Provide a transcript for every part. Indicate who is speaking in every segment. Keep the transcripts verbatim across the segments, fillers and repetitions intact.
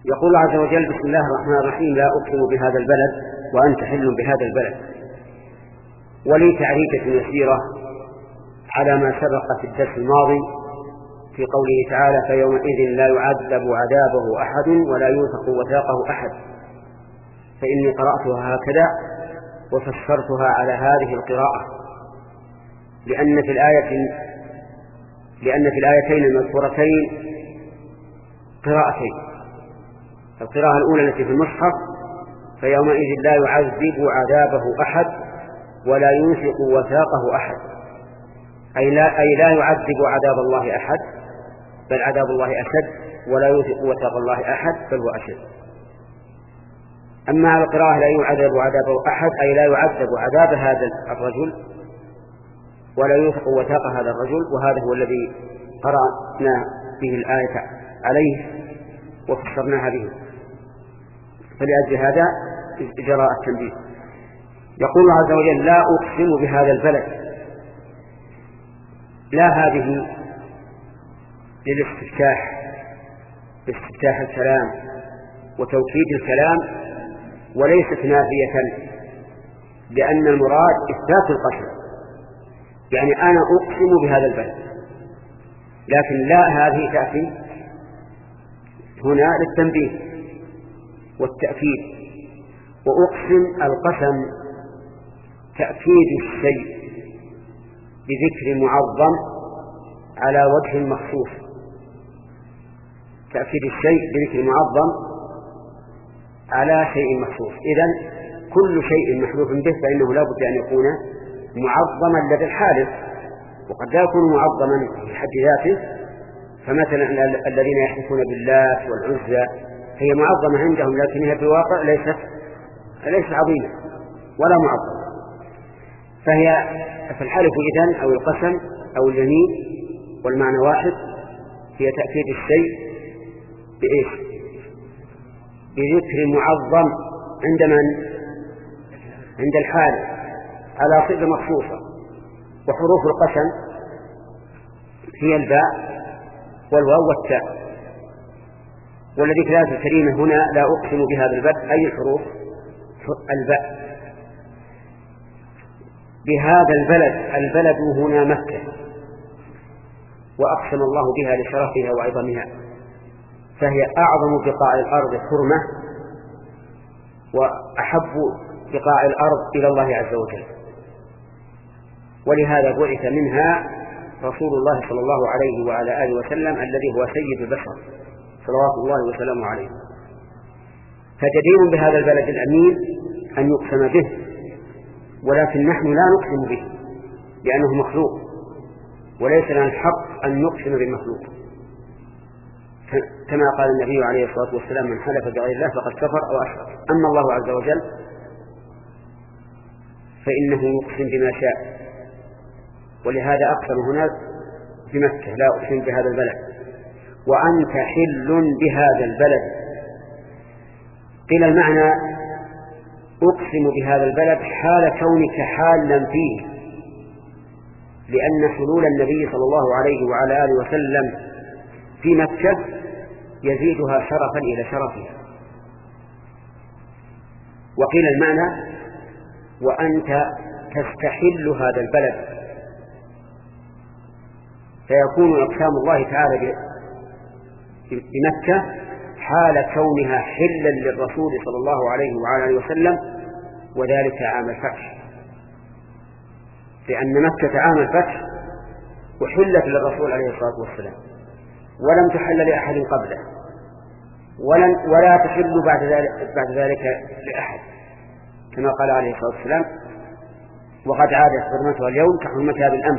Speaker 1: يقول الله عز وجل: بسم الله الرحمن الرحيم، لا أقسم بهذا البلد وأنت حل بهذا البلد. ولي تعريفة يسيرة على ما سبق في الدرس الماضي في قوله تعالى: فيومئذ لا يعذب عذابه أحد ولا يوثق وثاقه أحد. فإني قرأتها هكذا وفسرتها على هذه القراءة، لأن في الآية لأن في الآيتين المذكورتين قراءتين. القراءة الأولى التي في المصحف: فيومئذ لا يعذب عذابه أحد ولا يوثق وثاقه أحد، أي لا, أي لا يعذب عذاب الله أحد، بل عذاب الله أشد، ولا يوثق وثاق الله أحد، بل هو أشد. أما على القراءة: لا يعذب عذابه أحد، أي لا يعذب عذاب هذا الرجل ولا يوثق وثاق هذا الرجل، وهذا هو الذي قرأنا به الآية عليه وفسرناها به. فلأجل هذا جرى التنبيه. يقول الله عز وجل: لا أقسم بهذا البلد. لا هذه للاستفتاح، باستفتاح الكلام وتوكيد الكلام، وليست نافية، لأن المراد إثبات القسم، يعني أنا أقسم بهذا البلد. لكن لا هذه تأتي هنا للتنبيه والتأكيد. وأقسم القسم تأكيد الشيء بذكر معظم على وجه مخصوص، تأكيد الشيء بذكر معظم على شيء مخصوص. إذن كل شيء محذوف به فإنه لا بد أن يكون معظما لدى الحالف، وقد لا يكون معظما في حد ذاته. فمثلا الذين يحلفون بالله والعزى هي معظمة عندهم، لكنها في الواقع ليست ليست عظيمة ولا معظمة. فهي فالحلف إذن أو القسم أو اليمين والمعنى واحد، هي تأكيد الشيء بإيش؟ بذكر معظم عند من؟ عند الحالف على صفة مخصوصة. وحروف القسم هي الباء والواو والتاء. والذي في الآية الكريمة هنا: لا أقسم بهذا البلد، أي الحروف؟ الباء. بهذا البلد، البلد هنا مكة، وأقسم الله بها لشرفها وعظمها، فهي أعظم بقاع الأرض حرمة وأحب بقاع الأرض إلى الله عز وجل. ولهذا بعث منها رسول الله صلى الله عليه وعلى آله وسلم الذي هو سيد البشر صلوات الله وسلامه عليه. فجدير بهذا البلد الأمين أن يقسم به، ولكن نحن لا نقسم به لأنه مخلوق، وليس لنا الحق أن نقسم بالمخلوق، كما قال النبي عليه الصلاة والسلام: من حلف بغير الله فقد كفر أو أشرك. أما الله عز وجل فإنه يقسم بما شاء، ولهذا أقسم هنا بمكة: لا أقسم بهذا البلد وأنت حل بهذا البلد. قيل المعنى: أقسم بهذا البلد حال كونك حالا فيه، لأن حلول النبي صلى الله عليه وعلى آله وسلم في مكة يزيدها شرفا إلى شرفها. وقيل المعنى: وأنت تستحل هذا البلد، فيكون إقسام الله تعالى بمكة حال كونها حلا للرسول صلى الله عليه وعلى آله وسلم، وذلك عام الفتح، لأن مكة عام الفتح وحلت للرسول عليه الصلاة والسلام، ولم تحل لأحد قبله، ولن ولا تحل بعد ذلك, بعد ذلك لأحد، كما قال عليه الصلاة والسلام: وقد عادت حرمتها اليوم كحرمتها بالأمس.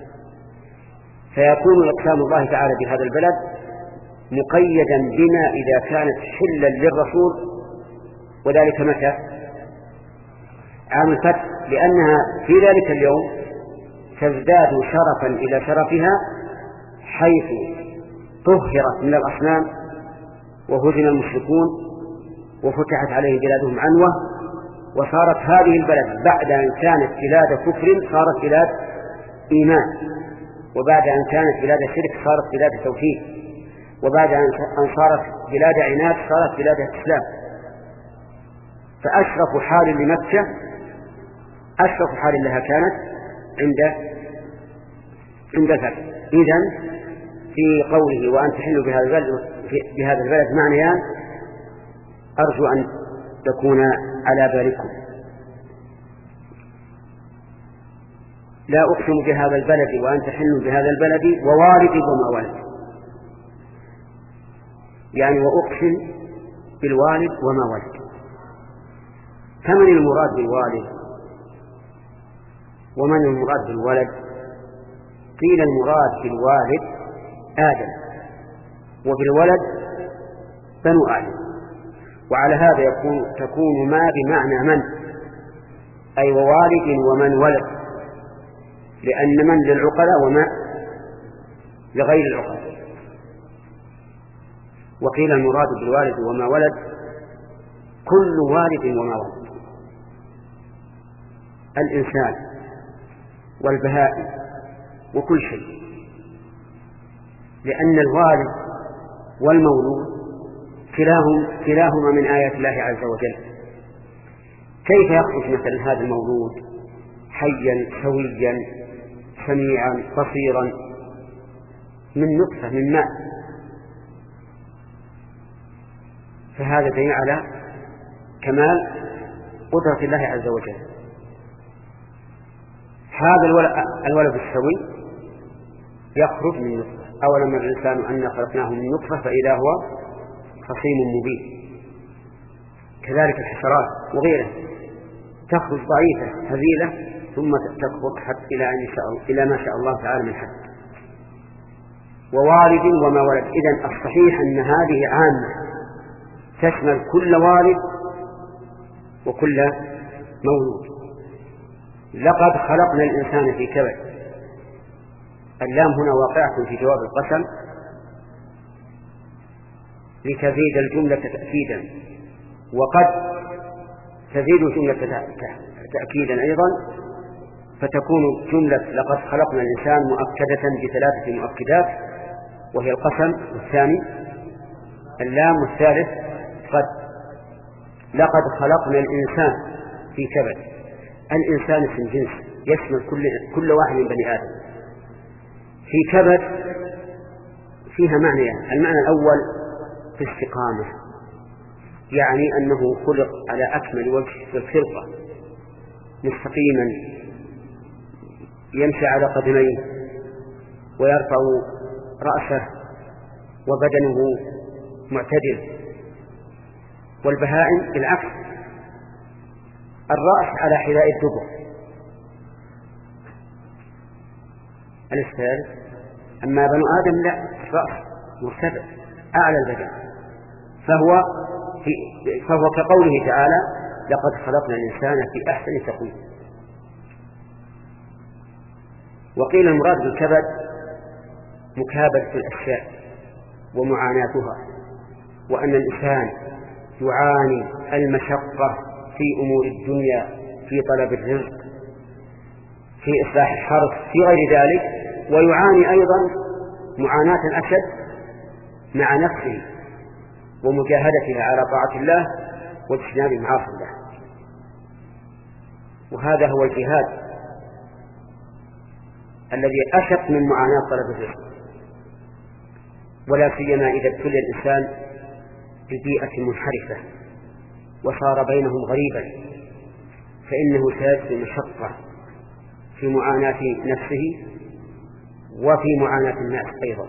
Speaker 1: فيكون إقسام الله تعالى بهذا البلد مقيدا بما إذا كانت حلا للرسول، وذلك متى؟ عام الفتح، لأنها في ذلك اليوم تزداد شرفا إلى شرفها، حيث طهرت من الأصنام وهزم المشركون وفتحت عليه بلادهم عنوة، وصارت هذه البلد بعد أن كانت بلاد كفر صارت بلاد إيمان، وبعد أن كانت بلاد شرك صارت بلاد توحيد. وبعد أن صارت بلاد عناد صارت بلاد إسلام. فأشرف حال لمكة أشرف حال لها كانت عند عند الفتح. إذن في قوله وأن تحلوا بهذا البلد بهذا البلد معنيان أرجو أن تكون على بالكم. لا أقسم بهذا البلد وأن تحلوا بهذا البلد ووالد وما ولد، يعني وأقسم بالوالد وما ولد. فمن المراد بالوالد ومن المراد بالولد؟ قيل المراد بالوالد آدم وبالولد بنو آدم. وعلى هذا يكون تكون ما بمعنى من، أي ووالد ومن ولد، لأن من للعقلاء وما لغير العقلاء. وقيل المراد بالوالد وما ولد كل والد وما ولد، الإنسان والبهائم وكل شيء، لأن الوالد والمولود كلاهم كلاهما من آيات الله عز وجل. كيف يخرج مثل هذا المولود حيا سويا سميعا بصيرا من نطفة من ماء؟ فهذا دليل على كمال قدرة الله عز وجل. هذا الولد السوي يخرج من نطفة. أولم يرى الإنسان أنا خلقناه من نطفة فإذا هو خصيم مبين. كذلك الحشرات وغيرها تخرج ضعيفة هزيلة ثم تكبر حتى إلى أن شاء إلى ما شاء الله تعالى من حد. ووالد وما ولد. إذن الصحيح أن هذه عامة تشمل كل والد وكل مولود. لقد خلقنا الإنسان في كبد. اللام هنا واقعة في جواب القسم لتزيد الجملة تأكيدا، وقد تزيد الجملة تأكيدا أيضا، فتكون جملة لقد خلقنا الإنسان مؤكدة بثلاثة مؤكدات، وهي القسم والثاني اللام والثالث قد. لقد خلقنا الإنسان في كبد. الإنسان اسم جنس يشمل كل, كل واحد من بني آدم. في كبد فيها معنى. المعنى الأول في استقامة، يعني أنه خلق على أكمل وجه في الخلقة مستقيما يمشي على قدميه ويرفع رأسه وبدنه معتدل. والبهائم بالعكس الرأس على حذاء الدبر. الثالث أما بنو آدم لا، الرأس مرتفع أعلى البدن، فهو في فهو كقوله تعالى لقد خلقنا الإنسان في أحسن تقويم. وقيل المراد بالكبد مكابدة الأشياء ومعاناتها، وأن الإنسان يعاني المشقة في أمور الدنيا، في طلب الرزق، في إصلاح الحرث، في غير ذلك، ويعاني أيضا معاناة أشد مع نفسه ومجاهدته على طاعة الله واجتناب معاصي الله. وهذا هو الجهاد الذي أشق من معاناة طلب الرزق، ولا سيما إذا ابتلي الإنسان ببيئة منحرفة وصار بينهم غريبا، فإنه سيجد مشقة في معاناة نفسه وفي معاناة الناس أيضا.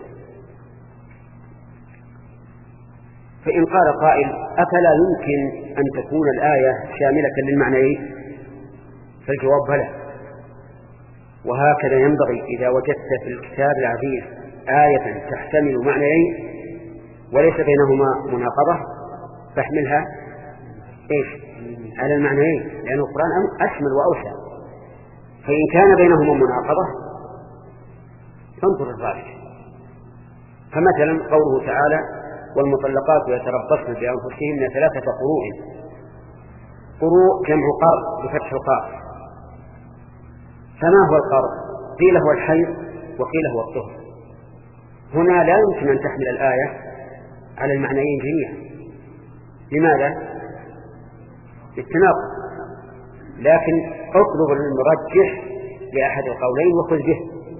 Speaker 1: فإن قال قائل أفلا يمكن أن تكون الآية شاملة للمعنيين؟ فالجواب بلى، وهكذا ينبغي إذا وجدت في الكتاب العزيز آية تحتمل معنيين وليس بينهما مناقضة فاحملها إيش على المعنيين، لأن القرآن أشمل وأوسع. فإن كان بينهما مناقضة فانظر الراجح. فمثلا قوله تعالى والمطلقات يتربصن بأنفسهن ثلاثة قروء. قروء جمع قرء بفتح القاف. فما هو القرء؟ قيل هو الحيض وقيل هو الطهر. هنا لا يمكن أن تحمل الآية على المعنيين جميعا. لماذا؟ للتناقض. لكن اطلب المرجح لأحد القولين وخذ به.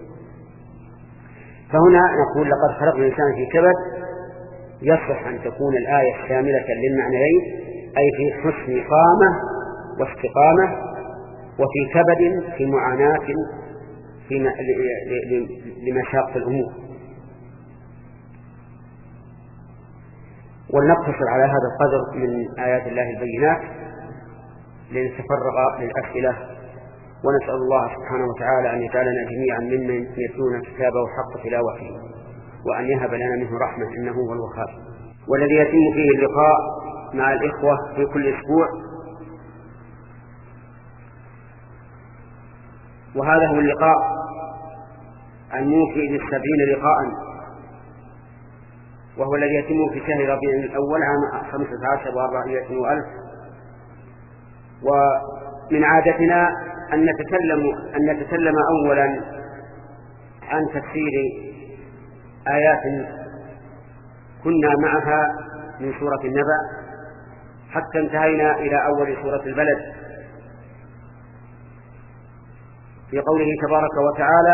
Speaker 1: فهنا نقول لقد خلقنا الإنسان في كبد، يصح أن تكون الآية شاملة للمعنيين، أي في حسن قامة واستقامة، وفي كبد في معاناة في لمشاق الأمور. ولنقتصر على هذا القدر من آيات الله البينات لنتفرغ للأسئلة، ونسأل الله سبحانه وتعالى أن يجعلنا جميعا ممن يتلون كتابه حق تلاوته، وأن يهب لنا منه رحمة إنه هو الوهاب. والذي يتم فيه اللقاء مع الإخوة في كل أسبوع، وهذا هو اللقاء الموفي للسبعين لقاء، وهو الذي يتم في شهر ربيع الأول عام خمسة عشر وأربعمائة وألف. ومن عادتنا أن نتكلم, أن نتكلم أولا عن تفسير آيات كنا معها من سورة النبأ حتى انتهينا إلى أول سورة البلد، في قوله تبارك وتعالى: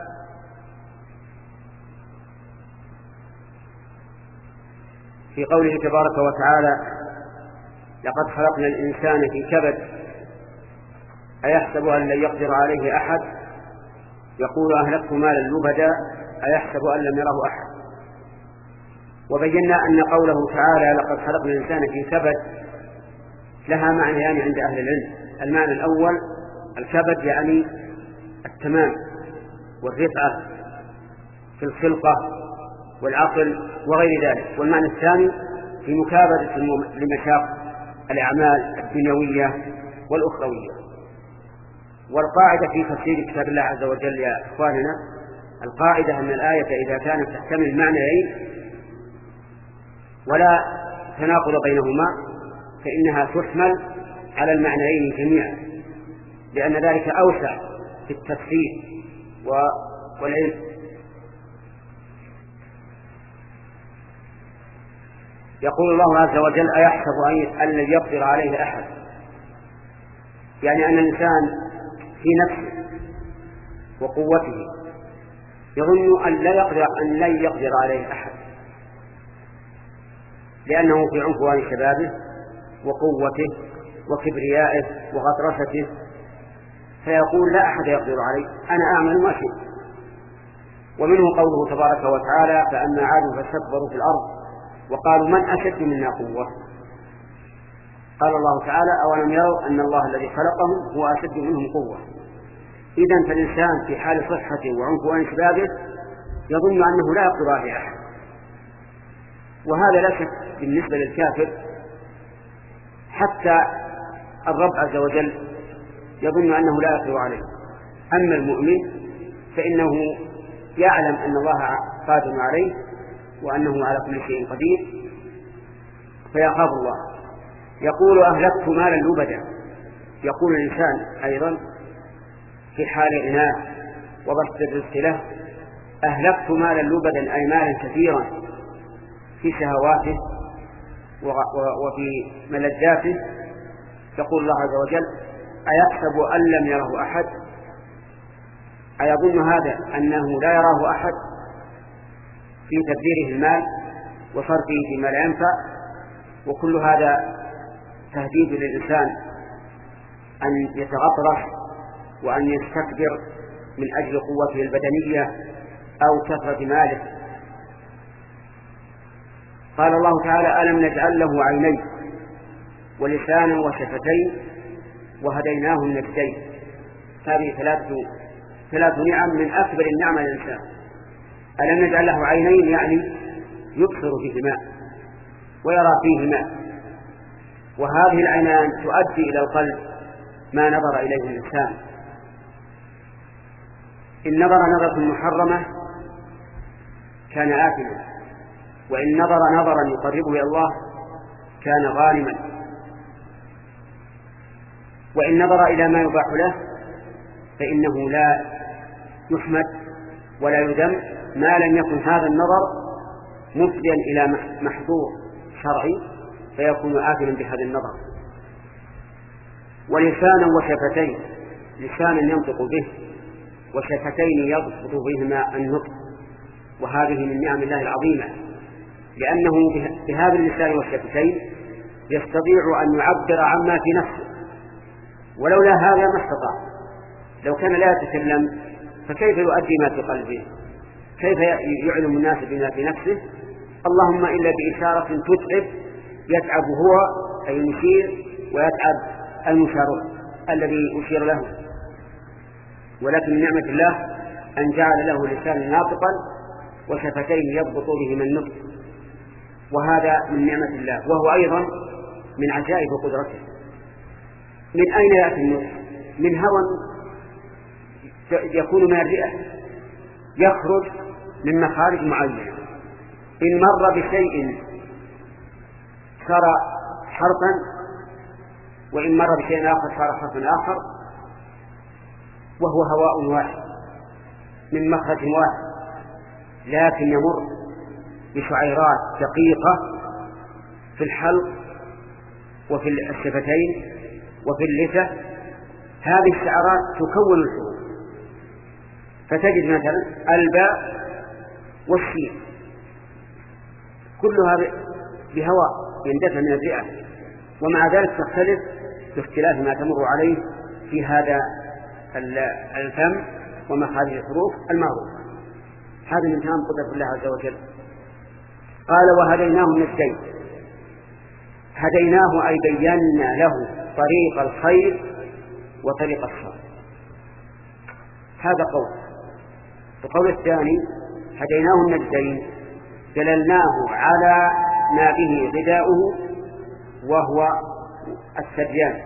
Speaker 1: في قوله تبارك وتعالى: لقد خلقنا الإنسان في كبد أيحسب أن لن يقدر عليه أحد، يقول أهلكت مالا لبدا أيحسب أن لم يره أحد. وبينا أن قوله تعالى لقد خلقنا الإنسان في كبد لها معنيان عند أهل العلم. المعنى الأول الكبد يعني التمام والرفعة في الخلقة والعقل وغير ذلك، والمعنى الثاني في مكابدة لمشاق الأعمال الدنيوية والأخروية. والقاعدة في تفسير كتاب الله عز وجل يا إخواننا، القاعدة أن الآية إذا كانت تحتمل معنيين ولا تناقض بينهما فإنها تحمل على المعنيين جميعا، لأن ذلك أوسع في التفسير والعلم. يقول الله عز وجل: أيحسب أن لن يقدر عليه أحد، يعني أن الإنسان في نفسه وقوته يظن أن لا يقدر أن لن يقدر عليه أحد، لأنه في عنفوان شبابه وقوته وكبريائه وغطرسته، فيقول لا أحد يقدر علي، أنا أعمل ما شئت. ومنه قوله تبارك وتعالى: فأما عاد فاستكبروا في الأرض وقالوا من أشد منا قوة. قال الله تعالى: أولم يروا أن الله الذي خلقهم هو أشد منهم قوة. إذن فالإنسان في حال صحته وعنفوان شبابه يظن أنه لا يقدر عليه أحد، وهذا لا شك بالنسبة للكافر. حتى الرب عز وجل يظن أنه لا يقدر عليه. أما المؤمن فإنه يعلم أن الله قادر عليه وأنه على كل شيء قدير فيخاف الله. يقول: أهلكت مالا لبدا. يقول الإنسان أيضا في حال غناه وبسط الرزق له: أهلكت مالا لبدا، أي مالا كثيرا في شهواته وفي ملذاته. يقول الله عز وجل: أيحسب أن لم يره أحد، أيظن هذا أنه لا يراه أحد في تبذيره المال وصرفه فيما لا ينفع. وكل هذا تهديد للإنسان أن يتغطرس وأن يستكبر من أجل قوته البدنية أو كثرة ماله. قال الله تعالى: ألم نجعل له عينين ولسانا وشفتين وهديناه النجدين. هذه ثلاث ثلاث نعم من أكبر النعم للإنسان. ألم نجعل له عينين يعني يبصر فيهما ويرى فيهما، وهذه العينان تؤدي إلى القلب ما نظر إليه الإنسان. إن نظر نظرة محرمة كان آثما، وإن نظر نظرا يقربه إلى الله كان غانما، وإن نظر إلى ما يباح له فإنه لا يحمد ولا يذم ما لم يكن هذا النظر مفضيا إلى محظور شرعي فيكون آثما بهذا النظر. ولسانا وشفتين، لسانا ينطق به وشفتين يضبط بهما النطق، وهذه من نعم الله العظيمة، لأنه بهذا اللسان والشفتين يستطيع أن يعبر عما في نفسه، ولولا هذا ما استطاع. لو كان لا يتكلم فكيف يؤدي ما في قلبه؟ كيف يعلم الناس بما في نفسه؟ اللهم إلا بإشارة تتعب يتعب هو أي يشير ويتعب المشار الذي يشير له. ولكن من نعمة الله أن جعل له لسانا ناطقا وشفتين يضبط بهما النطق، وهذا من نعمة الله، وهو أيضا من عجائب قدرته. من أين يأتي النطق؟ من هوى يكون من الرئة يخرج من مخارج معينة، إن مر بشيء صار حرفا، وإن مر بشيء آخر صار حرفا آخر، وهو هواء واحد من مخرج واحد، لكن يمر بشعيرات دقيقة في الحلق وفي الشفتين وفي اللثة. هذه الشعرات تكون الحروف، فتجد مثلا الباء والشين كلها بهواء يندفع من الرئة، ومع ذلك تختلف باختلاف ما تمر عليه في هذا الفم ومخارج الحروف المعروفة. هذا من تمام قدرة الله عز وجل. قال وهديناه النجدين، هديناه أي بينا له طريق الخير وطريق الشر، هذا قول. القول الثاني هديناه النجدين دللناه على ما به غذاؤه وهو السريان،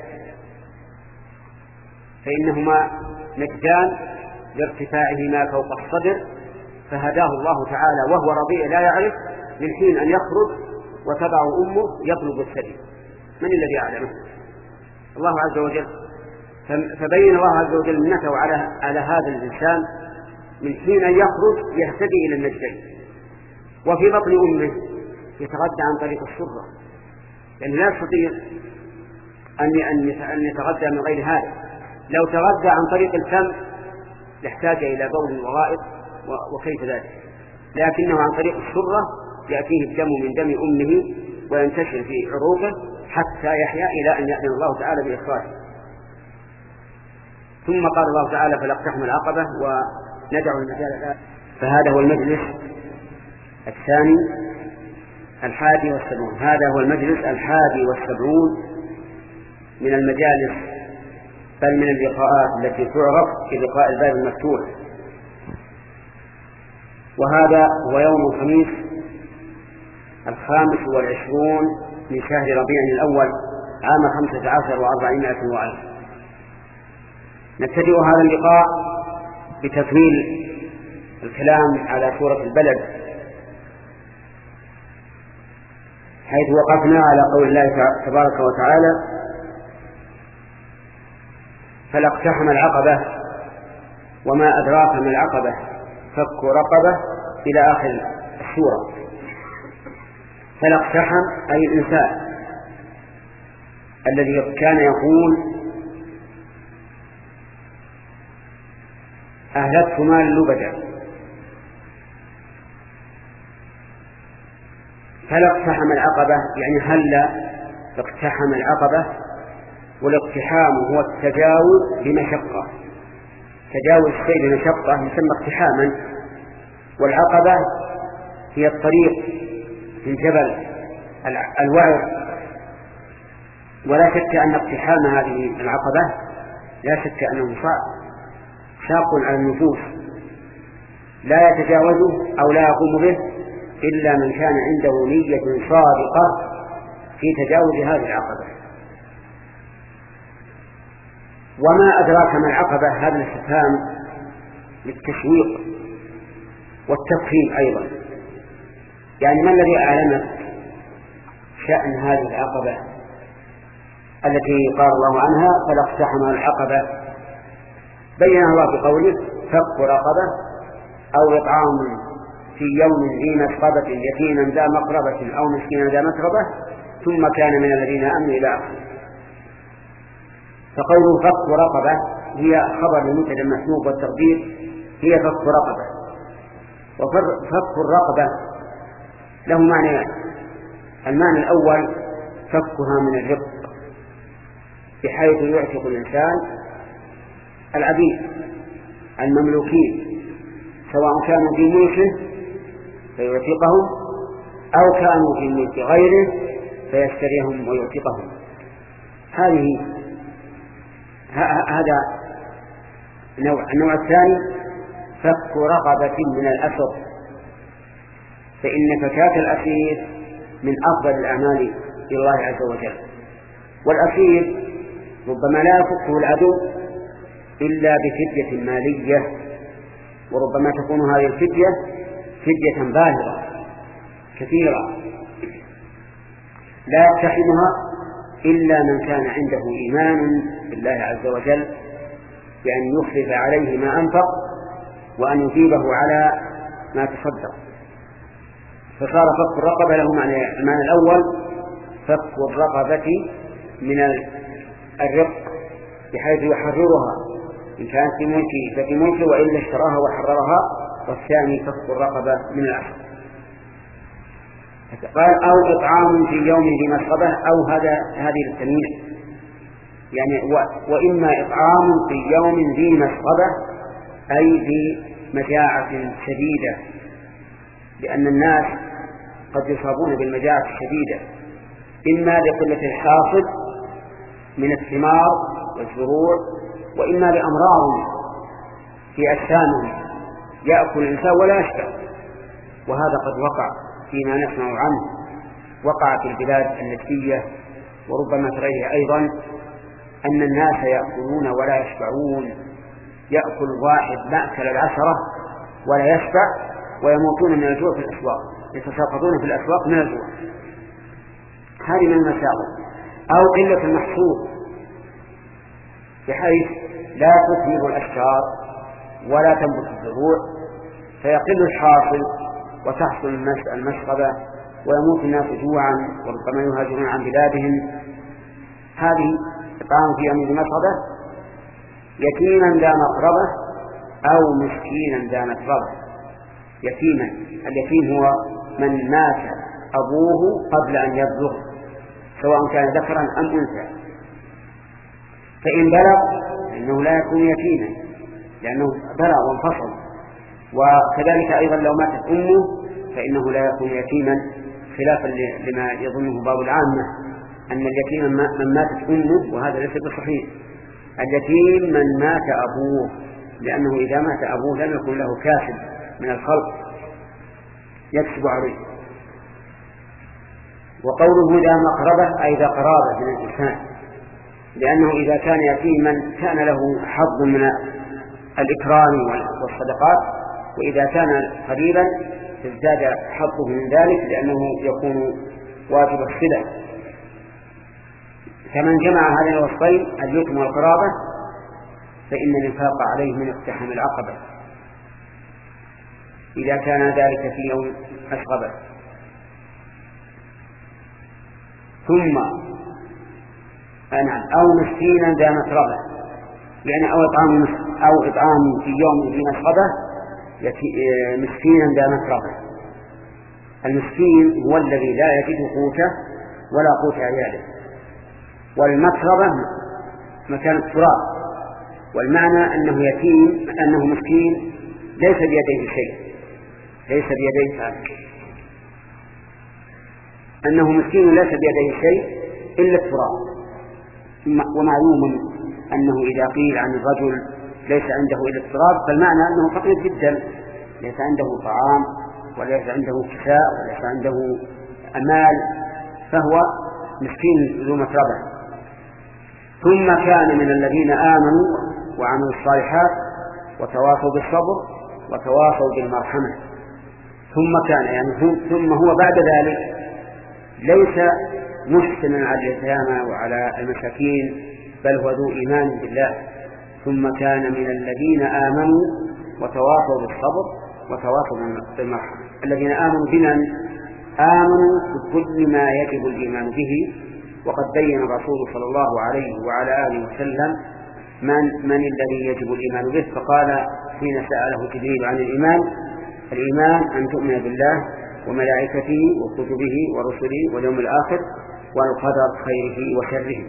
Speaker 1: فإنهما نجدان لارتفاعهما فوق الصدر، فهداه الله تعالى وهو رضيع لا يعرف من حين أن يخرج وتضع أمه يطلب الثدي. من الذي أعلمه؟ الله عز وجل. فبين الله عز وجل منته على على هذا الإنسان من حين أن يخرج يهتدي إلى النجدين، وفي بطن أمه يتغذى عن طريق السرة، لأنه لا يستطيع أن يتغذى من غير هذا. لو تغذى عن طريق الفم يحتاج إلى بول وغائط وكيف ذلك، لكنه عن طريق السرة يأتيه الدم من دم أمه وينتشر في عروقه حتى يحيا إلى أن يأذن الله تعالى بإخراجه. ثم قال الله تعالى فلاقتحم العقبة وندع المجال الآن. فهذا هو المجلس الثاني الحادي والسبعون، هذا هو المجلس الحادي والسبعون من المجالس بل من اللقاءات التي تعرف في لقاء الباب المفتوح. وهذا هو يوم الخميس الخامس والعشرون من شهر ربيع الأول عام خمسة عشر وأربعمائة وألف. نبتدئ هذا اللقاء بتطويل الكلام على سورة البلد، حيث وقفنا على قول الله تبارك وتعالى فلاقتحم العقبة وما أدراك ما العقبة فك رقبة إلى آخر السورة. فلاقتحم أي الإنسان الذي كان يقول أهلكت مال لبدا، فلاقتحم العقبة يعني هلا اقتحم العقبة، والاقتحام هو التجاوز بمشقة، تجاوز الشيء بمشقة يسمى اقتحاما. والعقبة هي الطريق في جبل الوعر، ولا شك أن اقتحام هذه العقبة لا شك أنه صعب شاق على النفوس، لا يتجاوزه أو لا يقوم به إلا من كان عنده نية صادقة في تجاوز هذه العقبة. وما أدراك ما العقبة هذا الاستفهام للتشويق والتفهيم أيضا، يعني ما الذي أعلمك شأن هذه العقبة التي قال الله عنها فلاقتحم العقبة؟ بين الله بقوله فك رقبة أو إطعام في يوم ذي مسغبة يتيما ذا مقربة أو مسكينا ذا متربة ثم كان من الذين آمنوا إلى آخره. فقوله فك رقبة هي خبر لمبتدأ محذوف والتقدير هي فك رقبة. وفك الرقبة له معنيان: المعنى الأول فكها من الرق بحيث يعتق الإنسان العبيد المملوكين سواء كانوا في ملكه فيعتقهم أو كانوا في ملك غيره فيشتريهم ويعتقهم. هذه هذا نوع. النوع الثاني فك رقبة من الأسر، فإن فكاك الأسير من أفضل الأعمال إلى الله عز وجل. والأسير ربما لا يفكه العدو إلا بفدية مالية، وربما تكون هذه الفدية فدية بالغة كثيرة لا يقتحمها إلا من كان عنده إيمان بالله عز وجل بأن يخلف عليه ما أنفق وأن يثيبه على ما تصدق. فصار فك الرقبة له معنى: المعنى الأول فك الرقبة من الرق بحيث يحررها إن كانت في ملكه ففي ملكه وإلا اشتراها وحررها. والثاني فك الرقبة من الأسر. قال أو إطعام في يوم ذي مسغبة أو هذا هذه التنويع يعني و وإما إطعام في يوم ذي مسغبة أي ذي مجاعة شديدة، لأن الناس قد يصابون بالمجاعة الشديدة إما لقلة الحاصد من الثمار والزروع وإما لأمراض في أجسامهم يأكل الإنسان ولا يشبع. وهذا قد وقع فيما نسمع عنه، وقع في البلاد النجدية وربما تريه أيضا أن الناس يأكلون ولا يشبعون، يأكل واحد مأكل العشرة ولا يشبع ويموتون من الجوع في الأسواق، يتساقطون في الأسواق من الجوع. هذه من المساوئ. أو قلة المحصول بحيث لا تثمر الأشجار ولا تنبت الزروع فيقل الحاصل وتحصل المسغبة ويموت الناس جوعا وربما يهاجرون عن بلادهم. هذه إطعام في يوم ذي مسغبة يتيما ذا مقربة أو مسكينا ذا متربة. يتيما، اليتيم هو من مات أبوه قبل أن يبلغ سواء كان ذكرا أم أنثى، فإن بلغ إنه لا يكون يتيما لأنه بلغ وانفصل. وكذلك أيضا لو ماتت أمه فإنه لا يكون يتيما، خلافا لما يظنه بعض العامة أن اليتيم من ماتت أمه، وهذا ليس بصحيح. اليتيم من مات أبوه، لأنه إذا مات أبوه لم يكن له كاسب من الخلق يكسب عليه. وقوله ذا مقربة أي ذا قرابة من الإنسان، لأنه إذا كان يتيما كان له حظ من الإكرام والصدقات، وإذا كان قريبا ازداد حظه من ذلك لأنه يكون واجب الصلة. فمن جمع هذين الوصفين اليتم والقرابة فإن الإنفاق عليه من اقتحام العقبة إذا كان ذلك في يوم مسغبة. ثم أنعم أو مسكينا ذا متربة، يعني أو إطعام أو إطعام في يوم ذي مسغبة مسكينا ذا متربة. المسكين هو الذي لا يجد قوته ولا قوت عياله، والمتربة مكان التراب، والمعنى أنه يتيم أنه مسكين ليس بيديه شيء، ليس بيديه فعل أنه مسكين ليس بيديه شيء إلا التراب. ومعلوم أنه إذا قيل عن الرجل ليس عنده إلا التراب فالمعنى أنه فقير جدا، ليس عنده طعام وليس عنده كساء وليس عنده أمال، فهو مسكين ذو متربة. ثم كان من الذين آمنوا وعملوا الصالحات وتواصوا بالصبر وتواصوا بالمرحمة. ثم كان يعني ثم هو بعد ذلك ليس محسنا على اليتامى وعلى المساكين، بل هو ذو إيمان بالله. ثم كان من الذين آمنوا وتواصوا بالصبر وتواصوا بالمرحمة. الذين آمنوا بمن آمنوا بكل ما يجب الإيمان به، وقد بين الرسول صلى الله عليه وعلى آله وسلم من, من الذي يجب الإيمان به، فقال حين سأله جبريل عن الإيمان: الإيمان أن تؤمن بالله وملائكته وكتبه ورسله واليوم الآخر والقدر خيره وشره.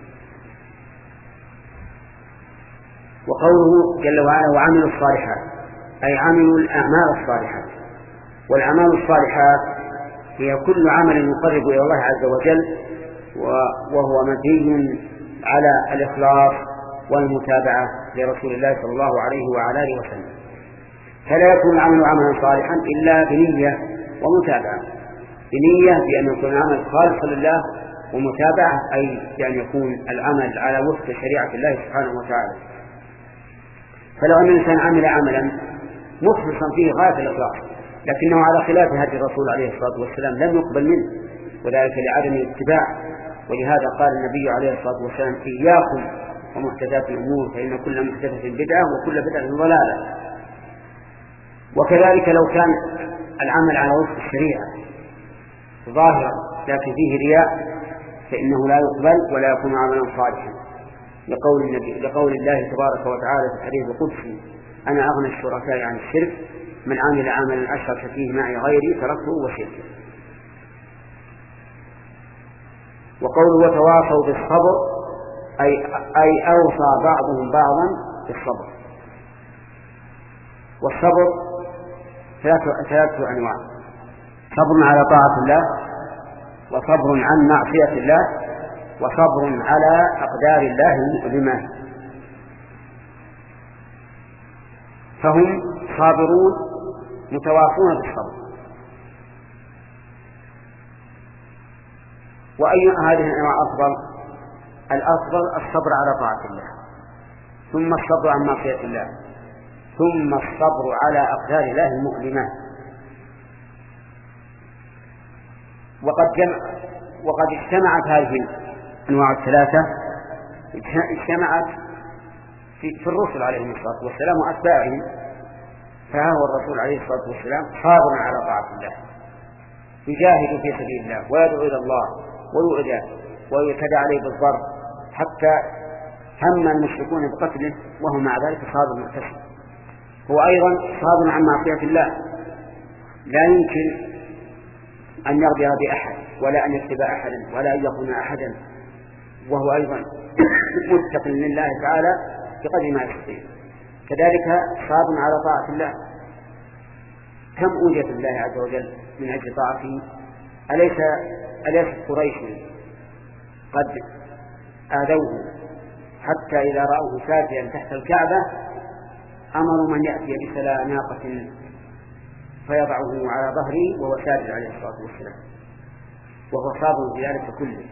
Speaker 1: وقوله جل وعلا: وعملوا الصالحات، أي عملوا الأعمال الصالحات. والأعمال الصالحات هي كل عمل يقرب إلى الله عز وجل، وهو مبني على الإخلاص والمتابعة لرسول الله صلى الله عليه وعلى آله وسلم. فلا يكون العمل عملا صالحا إلا بنية ومتابعة. بنية بأن يكون العمل خالصا لله، ومتابعة أي بأن يكون العمل على وفق شريعة الله سبحانه وتعالى. فلو أن الإنسان عمل عملا مخلصا فيه غاية الإخلاص لكنه على خلاف هدي الرسول عليه الصلاة والسلام لم يقبل منه، وذلك لعدم الاتباع. ولهذا قال النبي عليه الصلاة والسلام: إياكم ومحدثات الأمور فإن كل محدثة بدعة وكل بدعة ضلالة. وكذلك لو كان العمل على وفق الشريعة ظاهرا لكن فيه رياء فإنه لا يقبل ولا يكون عملا صالحا، لقول النبي لقول الله تبارك وتعالى في الحديث القدسي: أنا أغنى الشركاء عن الشرك، من عمل عملا أشرك فيه معي غيري تركته وشركه. وقوله: وتواصوا بالصبر، أي, أي أوصى بعضهم بعضا بالصبر. والصبر ثلاثة أنواع: صبر على طاعة الله، وصبر عن معصية الله، وصبر على أقدار الله المؤلمة. فهم صابرون متواصون بالصبر. وأي هذه الأنواع أفضل؟ الأفضل الصبر على طاعة الله، ثم الصبر عن معصية الله، ثم الصبر على أقدار الله المؤلمة. وقد جمع وقد اجتمعت هذه الأنواع الثلاثة اجتمعت في, في الرسل عليهم الصلاة والسلام وأتباعهم. فها هو الرسول عليه الصلاة والسلام صابر على طاعة الله، يجاهد في سبيل الله ويدعو إلى الله ويؤذى ويعتدى عليه بالضرب، حتى هم المشركون بقتله وهو مع ذلك صابر محتسب. هو أيضا صابر عن معصية الله، لا يمكن أن يرضي بأحد ولا أن يكتب أحدا ولا أن يقوم أحدا، وهو أيضا متق لله تعالى بقدر ما يستطيع. كذلك صابر على طاعة الله. كم أوجت الله عز وجل من أجل طاعته؟ أليس أليس قريش قد آذوه حتى إذا رأوه ساجدا تحت الكعبة أمروا من يأتي بسلا ناقة فيضعه على ظهره وهو ساجد عليه الصلاة والسلام، وهو صابر في ذلك كله.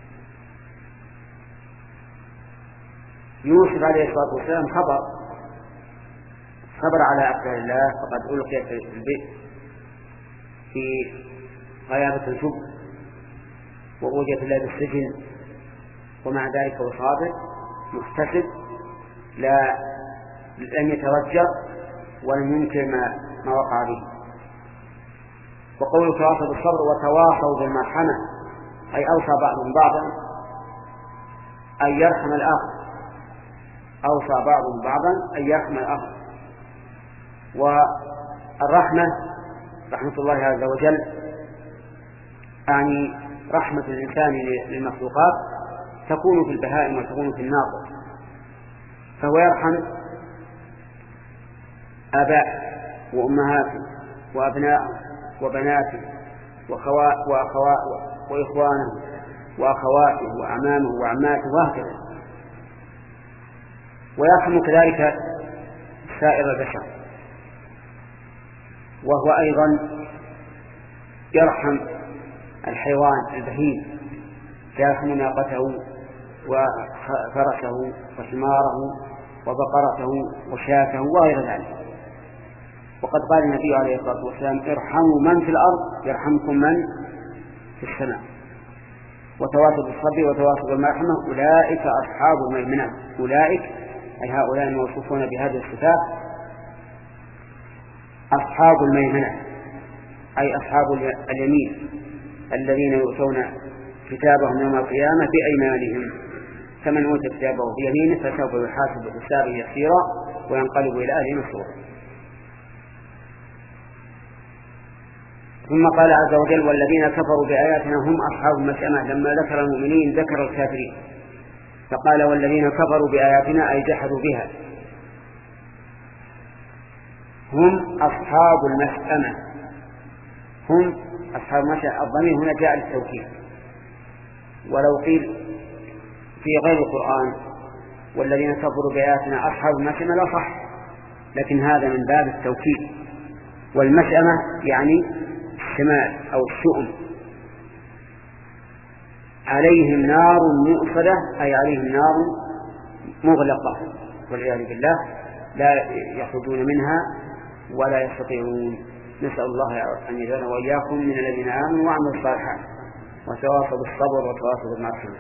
Speaker 1: يوسف عليه الصلاة والسلام خبر صبر على أقدار الله، فقد ألقي في البئر في غيابة الجب وأوجد الله بالسجن، ومع ذلك هو صابر محتسب لا لم يتوجر ولم ينكر ما, ما وقع به. وقوله تواصوا بالصبر وتواصوا بالمرحمة، أي أوصى بعضهم بعضا أن يرحم الآخر، أوصى بعضهم بعضا أن يرحم الآخر. والرحمة رحمة الله عز وجل يعني رحمة الإنسان للمخلوقات تكون في البهائم وتكون في الناطق، فهو يرحم آباء وأمهات وأبناء وبنات وأخوات وإخوانه وأخواته وأعمامه وعماته وهكذا. ويرحم كذلك سائر البشر، وهو أيضا يرحم الحيوان البهيم، يرحم ناقته وفرسه وحماره وبقرته وشاته وغير ذلك. وقد قال النبي عليه الصلاة والسلام: ارحموا من في الأرض يرحمكم من في السماء. وتواصوا بالصبر وتواصوا بالمرحمة أولئك أصحاب الميمنة. أولئك أي هؤلاء الموصوفون بهذه الصفات أصحاب الميمنة أي أصحاب اليمين الذين يؤتون كتابهم يوم القيامة بأيمانهم، فمن أوتي كتابه بيمينه فسوف يحاسب حسابا يسيرا وينقلب إلى أهله مسرورا. ثم قال عز وجل: والذين كفروا بآياتنا هم أصحاب المشأمة. لما ذكر المؤمنين ذكر الكافرين، فقال: والذين كفروا بآياتنا أي جحدوا بها هم أصحاب المشأمة. هم أصحاب المشأمة، الضمير هنا جاء للتوكيد، ولو قيل في غير القرآن والذين كفروا بآياتنا أصحاب المشأمة لا صح، لكن هذا من باب التوكيد. والمشأمة يعني الشمال أو الشؤم. عليهم نار مؤصدة أي عليهم نار مغلقة والعياذ بالله، لا يخرجون منها ولا يستطيعون. نسأل الله أن يجعلنا وإياكم من الذين آمنوا وعملوا الصالحات وتواصوا بالصبر وتواصوا بالمعصية.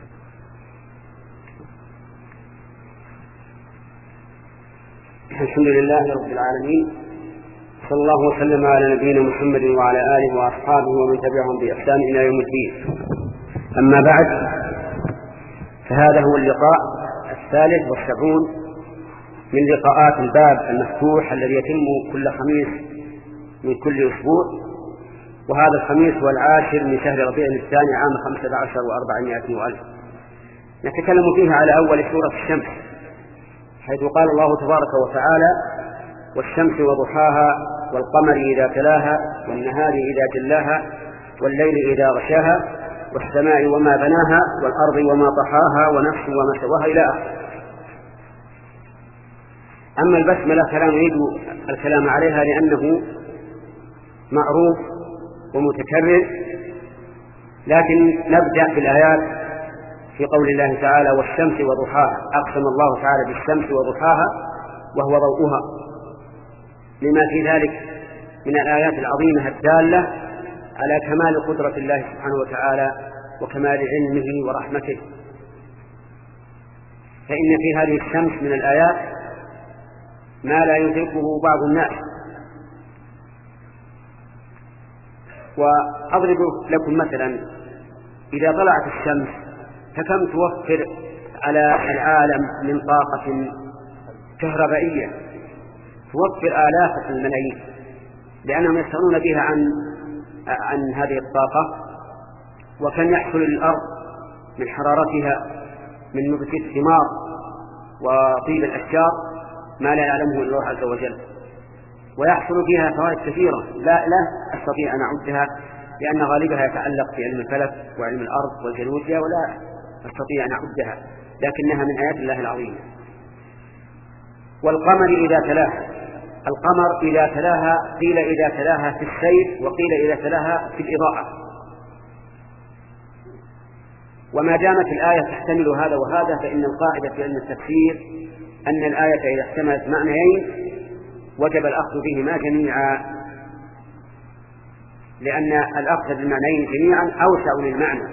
Speaker 1: الحمد لله رب العالمين، صلى الله وسلم على نبينا محمد وعلى آله وأصحابه ومن تبعهم بإحسان إلى يوم الدين. أما بعد، فهذا هو اللقاء الثالث والسبعون من لقاءات الباب المفتوح الذي يتم كل خميس من كل أسبوع، وهذا الخميس هو العاشر من شهر ربيع الثاني عام خمسة عشر وأربعمائة وألف. نتكلم فيه على أول سورة الشمس، حيث قال الله تبارك وتعالى: والشمس وضحاها والقمر إذا تلاها والنهار إذا جلاها والليل إذا غشاها والسماء وما بناها والأرض وما طحاها ونفس وما سواها إلى آخره. أما البسملة فلا نريد الكلام عليها لأنه معروف ومتكرر، لكن نبدأ في الآيات في قول الله تعالى: والشمس وضحاها. أقسم الله تعالى بالشمس وضحاها وهو ضوءها، لما في ذلك من الآيات العظيمة الدالة على كمال قدرة الله سبحانه وتعالى وكمال علمه ورحمته. فإن في هذه الشمس من الآيات ما لا يدركه بعض الناس. وأضرب لكم مثلا: إذا طلعت الشمس فكم توفر على العالم من طاقة كهربائية، توفر آلاف الملايين، لأنهم يستغنون بها عن عن هذه الطاقة. وكان يحصل للأرض من حرارتها من نبت الثمار وطيب الأشجار ما لا يعلمه إلا الله عز وجل، ويحصل فيها فوائد كثيرة لا لا أستطيع أن أعدها، لأن غالبها يتعلق بعلم الفلك وعلم الأرض والجيولوجيا، ولا أستطيع أن أعدها، لكنها من آيات الله العظيمة. والقمر إذا تلاها، القمر إذا تلاها قيل إذا تلاها في السير وقيل إذا تلاها في الإضاءة. وما دامت الآية تحتمل هذا وهذا، فإن القاعدة في علم التفسير أن الآية إذا احتملت معنيين وجب الأخذ بهما جميعا، لأن الأخذ بالمعنيين جميعا أوسع للمعنى.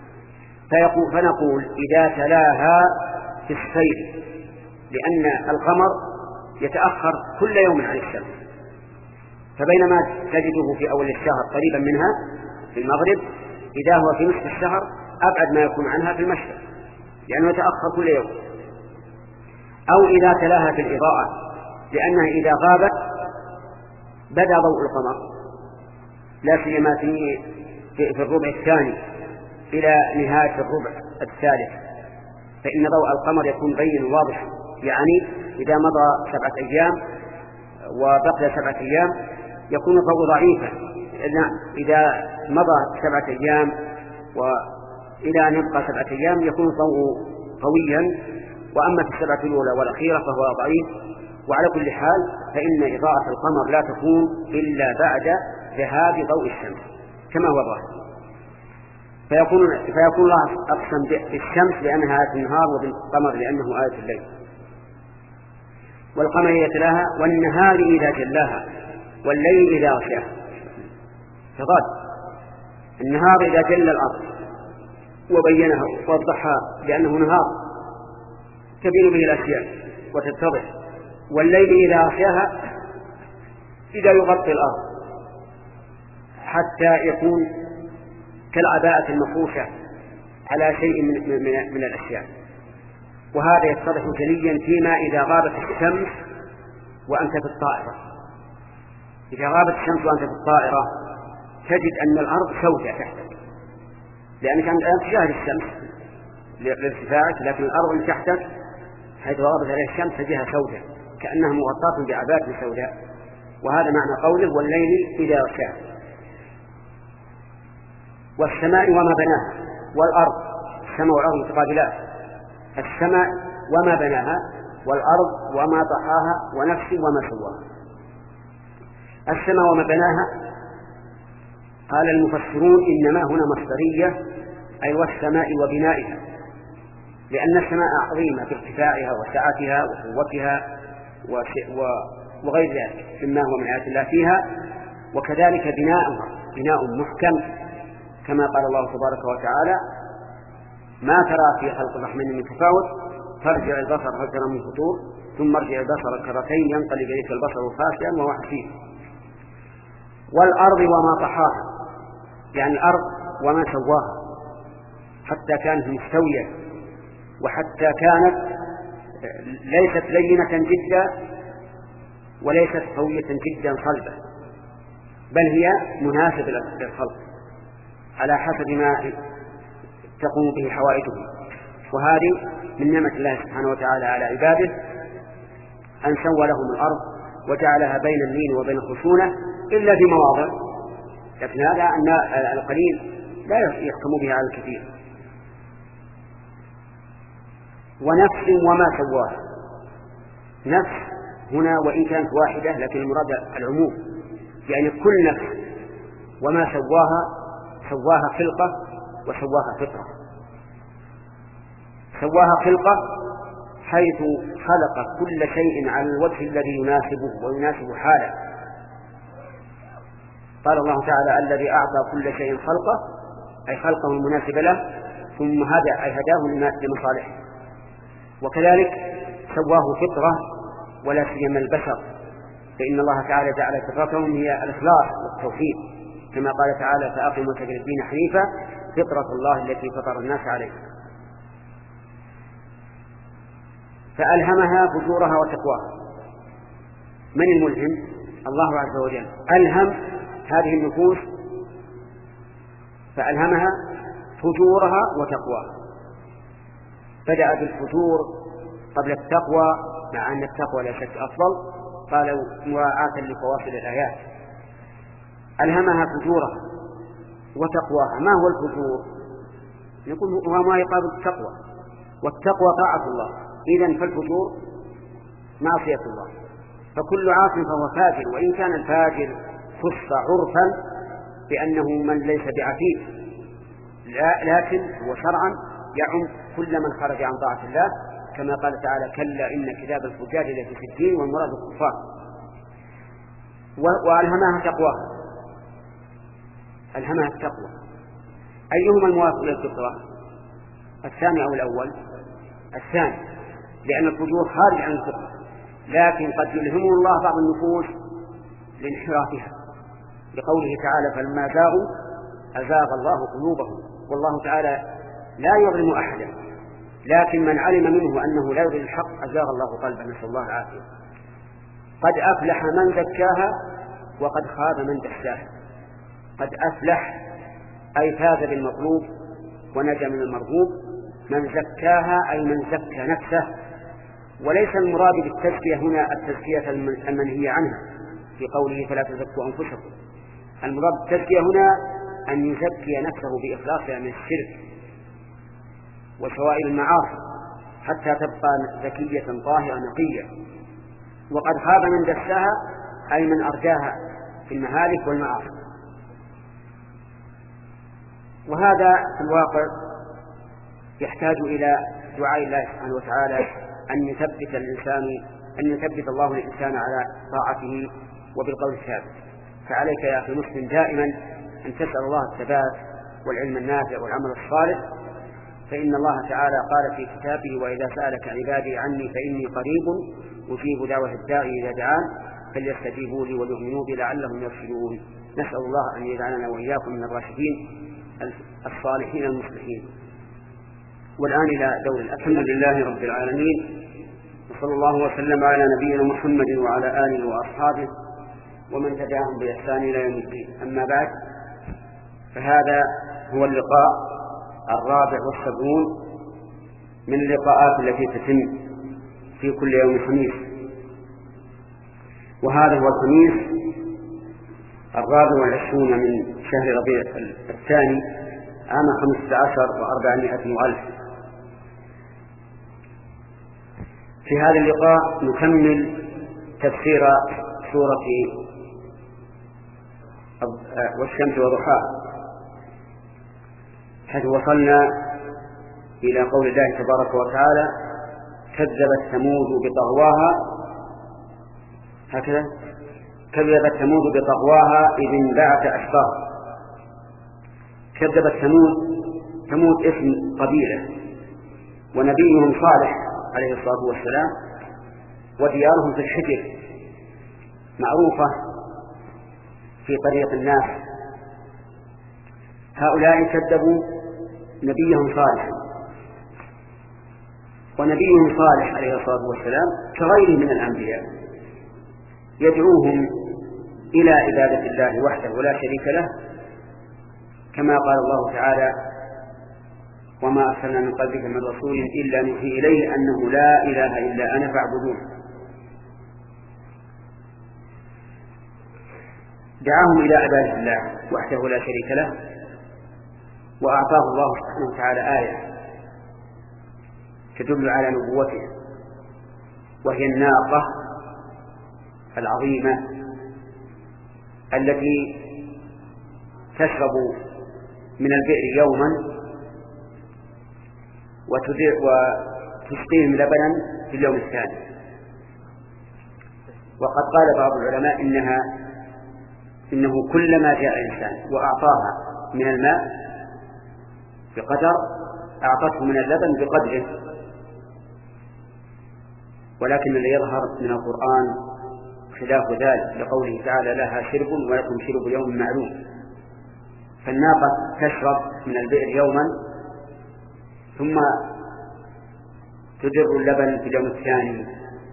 Speaker 1: فنقول إذا تلاها في السير، لأن القمر يتأخر كل يوم عن الشمس، فبينما تجده في أول الشهر قريبا منها في المغرب، إذا هو في نصف الشهر أبعد ما يكون عنها في المشرق، لأنه يتأخر كل يوم. أو إذا تلاها في الإضاءة، لأنها إذا غابت بدأ ضوء القمر، لا سيما في في الربع الثاني إلى نهاية الربع الثالث، فإن ضوء القمر يكون بين واضح. يعني إذا مضى سبعة أيام وبقي سبعة أيام يكون الضوء ضعيفا، إذا مضى سبعة أيام وإلى أن يبقى سبعة أيام يكون الضوء قويا، وأما في السبعة الأولى والأخيرة فهو ضعيف. وعلى كل حال فإن إضاءة القمر لا تكون إلا بعد ذهاب ضوء الشمس كما هو ظاهر. فيكون فيكون الله أقسم بالشمس لأنها آية النهار، وبالقمر لأنه آية الليل. والقمر إذا تلاها والنهار إذا جلاها والليل إذا غشاها. فقال النهار إذا جل الأرض وبينها ووضحها لأنه نهار تبين به الأشياء وتتضح، والليل إذا غشاها إذا يغطي الأرض حتى يكون كالعباءة المفروشة على شيء من, من, من الأشياء. وهذا يتضح جليا فيما إذا غابت الشمس وأنت في الطائرة. إذا غابت الشمس وأنت في الطائرة تجد أن الأرض سوداء تحتك، لأنك الآن تشاهد الشمس لارتفاعك، لكن الأرض اللي تحتك حيث غابت عليها الشمس تجدها سوداء كأنها مغطاة بعباءة سوداء. وهذا معنى قوله والليل إذا يغشاها. والسماء وما بناها، والأرض، السماء والأرض متقابلات، السماء وما بناها والأرض وما طحاها ونفس وما سواها. السماء وما بناها قال المفسرون إنما هنا مصدرية، أي والسماء وبنائها، لأن السماء عظيمة بارتفاعها وسعتها وقوتها وغير ذلك مما هو من آيات الله فيها، وكذلك بناؤها بناء محكم كما قال الله تبارك وتعالى ما ترى في خلق الرحمن من تفاوت فارجع البصر هل ترى من فطور ثم ارجع البصر كرتين ينقلب إليك البصر خاسئا وهو حسير. والأرض وما طحاها، يعني الأرض وما سواها حتى كانت مستوية وحتى كانت ليست لينة جدا وليست قوية جدا صلبة، بل هي مناسبة للخلق على حسب ما تقوم به حوائجه. وهذه من نعمة الله سبحانه وتعالى على عباده أن سوى لهم الأرض وجعلها بين اللين وبين الخشونة إلا في مواضع، لكن هذا أن القليل لا يحكم بها على الكثير. ونفس وما سواها، نفس هنا وإن كانت واحدة لكن المراد العموم، يعني كل نفس وما سواها سواها خلقة وسواها فطرة. سواها خلقة حيث خلق كل شيء على الوجه الذي يناسبه ويناسب حاله. قال الله تعالى الذي أعطى كل شيء خلقه، أي خلقه المناسب له، ثم هدى أي هداه لمصالحه. وكذلك سواه فطرة ولا سيما البشر، فإن الله تعالى جعل فطرتهم هي الإخلاص والتوحيد كما قال تعالى فأقم وجهك للدين حنيفا فطرة الله التي فطر الناس عليها. فألهمها فجورها وتقواها. من الملهم؟ الله عز وجل ألهم هذه النفوس فألهمها فجورها وتقواها. بدأ بالفجور قبل التقوى مع أن التقوى لا شك أفضل، قالوا مراعاة لفواصل الآيات. ألهمها فجورها وتقواها. ما هو الفجور؟ يقول هو ما يقابل التقوى، والتقوى طاعة الله، إذن فالفجور معصية الله. فكل عاص فهو فاجر، وإن كان الفاجر خص عرفا بأنه من ليس بعفيف، لا لكن هو شرعا يعم كل من خرج عن طاعة الله كما قال تعالى كلا إن كتاب الفجار لفي سجين والمراد الكفار. وألهمها تقواها، ألهمها التقوى. أيهما الموافق للفطرة؟ الثاني أو الأول؟ الثاني، لأن الفجور خارج عن الفطرة، لكن قد يلهمه الله بعض النفوس لانحرافها، لقوله تعالى فلما زاغوا أزاغ الله قلوبهم. والله تعالى لا يظلم أحدا، لكن من علم منه أنه لا يريد الحق أزاغ الله قلبه، نسأل الله العافية. قد أفلح من زكاها وقد خاب من دساها. قد أفلح أي فاز بالمطلوب ونجا من المرغوب، من زكاها أي من زكى نفسه. وليس المراد بالتزكية هنا التزكية المنهية عنها في قوله فلا تزكوا أنفسكم. المراد بالتزكية هنا أن يزكي نفسه بإخلاصها من الشرك وشوائب المعاصي حتى تبقى زكية طاهرة نقية. وقد خاب من دساها أي من أرجاها في المهالك والمعاصي. وهذا في الواقع يحتاج إلى دعاء الله سبحانه وتعالى أن يثبت الإنسان أن يثبت الله الإنسان على طاعته وبالقول الثابت. فعليك يا أخي مسلم دائما أن تسأل الله الثبات والعلم النافع والعمل الصالح، فإن الله تعالى قال في كتابه وإذا سألك عبادي عني فإني قريب أجيب دعوة الداعي إذا دعان فليستجيبوا لي وليؤمنوا بي لعلهم يرشدون. نسأل الله أن يجعلنا وإياكم من الراشدين الصالحين المصلحين. والآن إلى دور الحمد لله رب العالمين، وصلى الله وسلم على نبينا محمد وعلى آله وأصحابه ومن تبعهم بإحسان إلى يوم الدين. أما بعد، فهذا هو اللقاء الرابع والسبعون من اللقاءات التي تتم في كل يوم خميس، وهذا هو الخميس الرابع والعشرون من شهر ربيع الثاني عام خمسة عشر وأربعمائة وألف. في هذا اللقاء نكمل تفسير سورة والشمس وضحاها، حيث وصلنا إلى قول الله تبارك وتعالى: كذبت ثمود بطغواها. هكذا: كذبت ثمود بطغواها إذ انبعث أشقاها. كذبت ثمود، ثمود اسم قبيلة، ونبيهم صالح عليه الصلاة والسلام وديارهم في الحجر معروفة في طريق الناس. هؤلاء كذبوا نبيهم صالح، ونبيهم صالح عليه الصلاة والسلام كغيره من الأنبياء يدعوهم إلى عبادة الله وحده ولا شريك له، كما قال الله تعالى: وما أرسلنا من قبلك من رسول إلا نوحي إليه أنه لا إله إلا أنا فاعبدون. دعاهم إلى عبادة الله وحده لا شريك له، وأعطاه الله سبحانه وتعالى آية تدل على نبوته، وهي الناقة العظيمة التي تشرب من البئر يوما وتسقيهم لبنا في اليوم الثاني. وقد قال بعض العلماء إنها إنه كلما جاء إنسان وأعطاها من الماء بقدر أعطته من اللبن بقدره. ولكن الذي يظهر من القرآن خلاف ذلك، لقوله تعالى: لها شرب ولكم شرب يوم معلوم. فالناقة تشرب من البئر يوما ثم تدر اللبن في اليوم الثاني.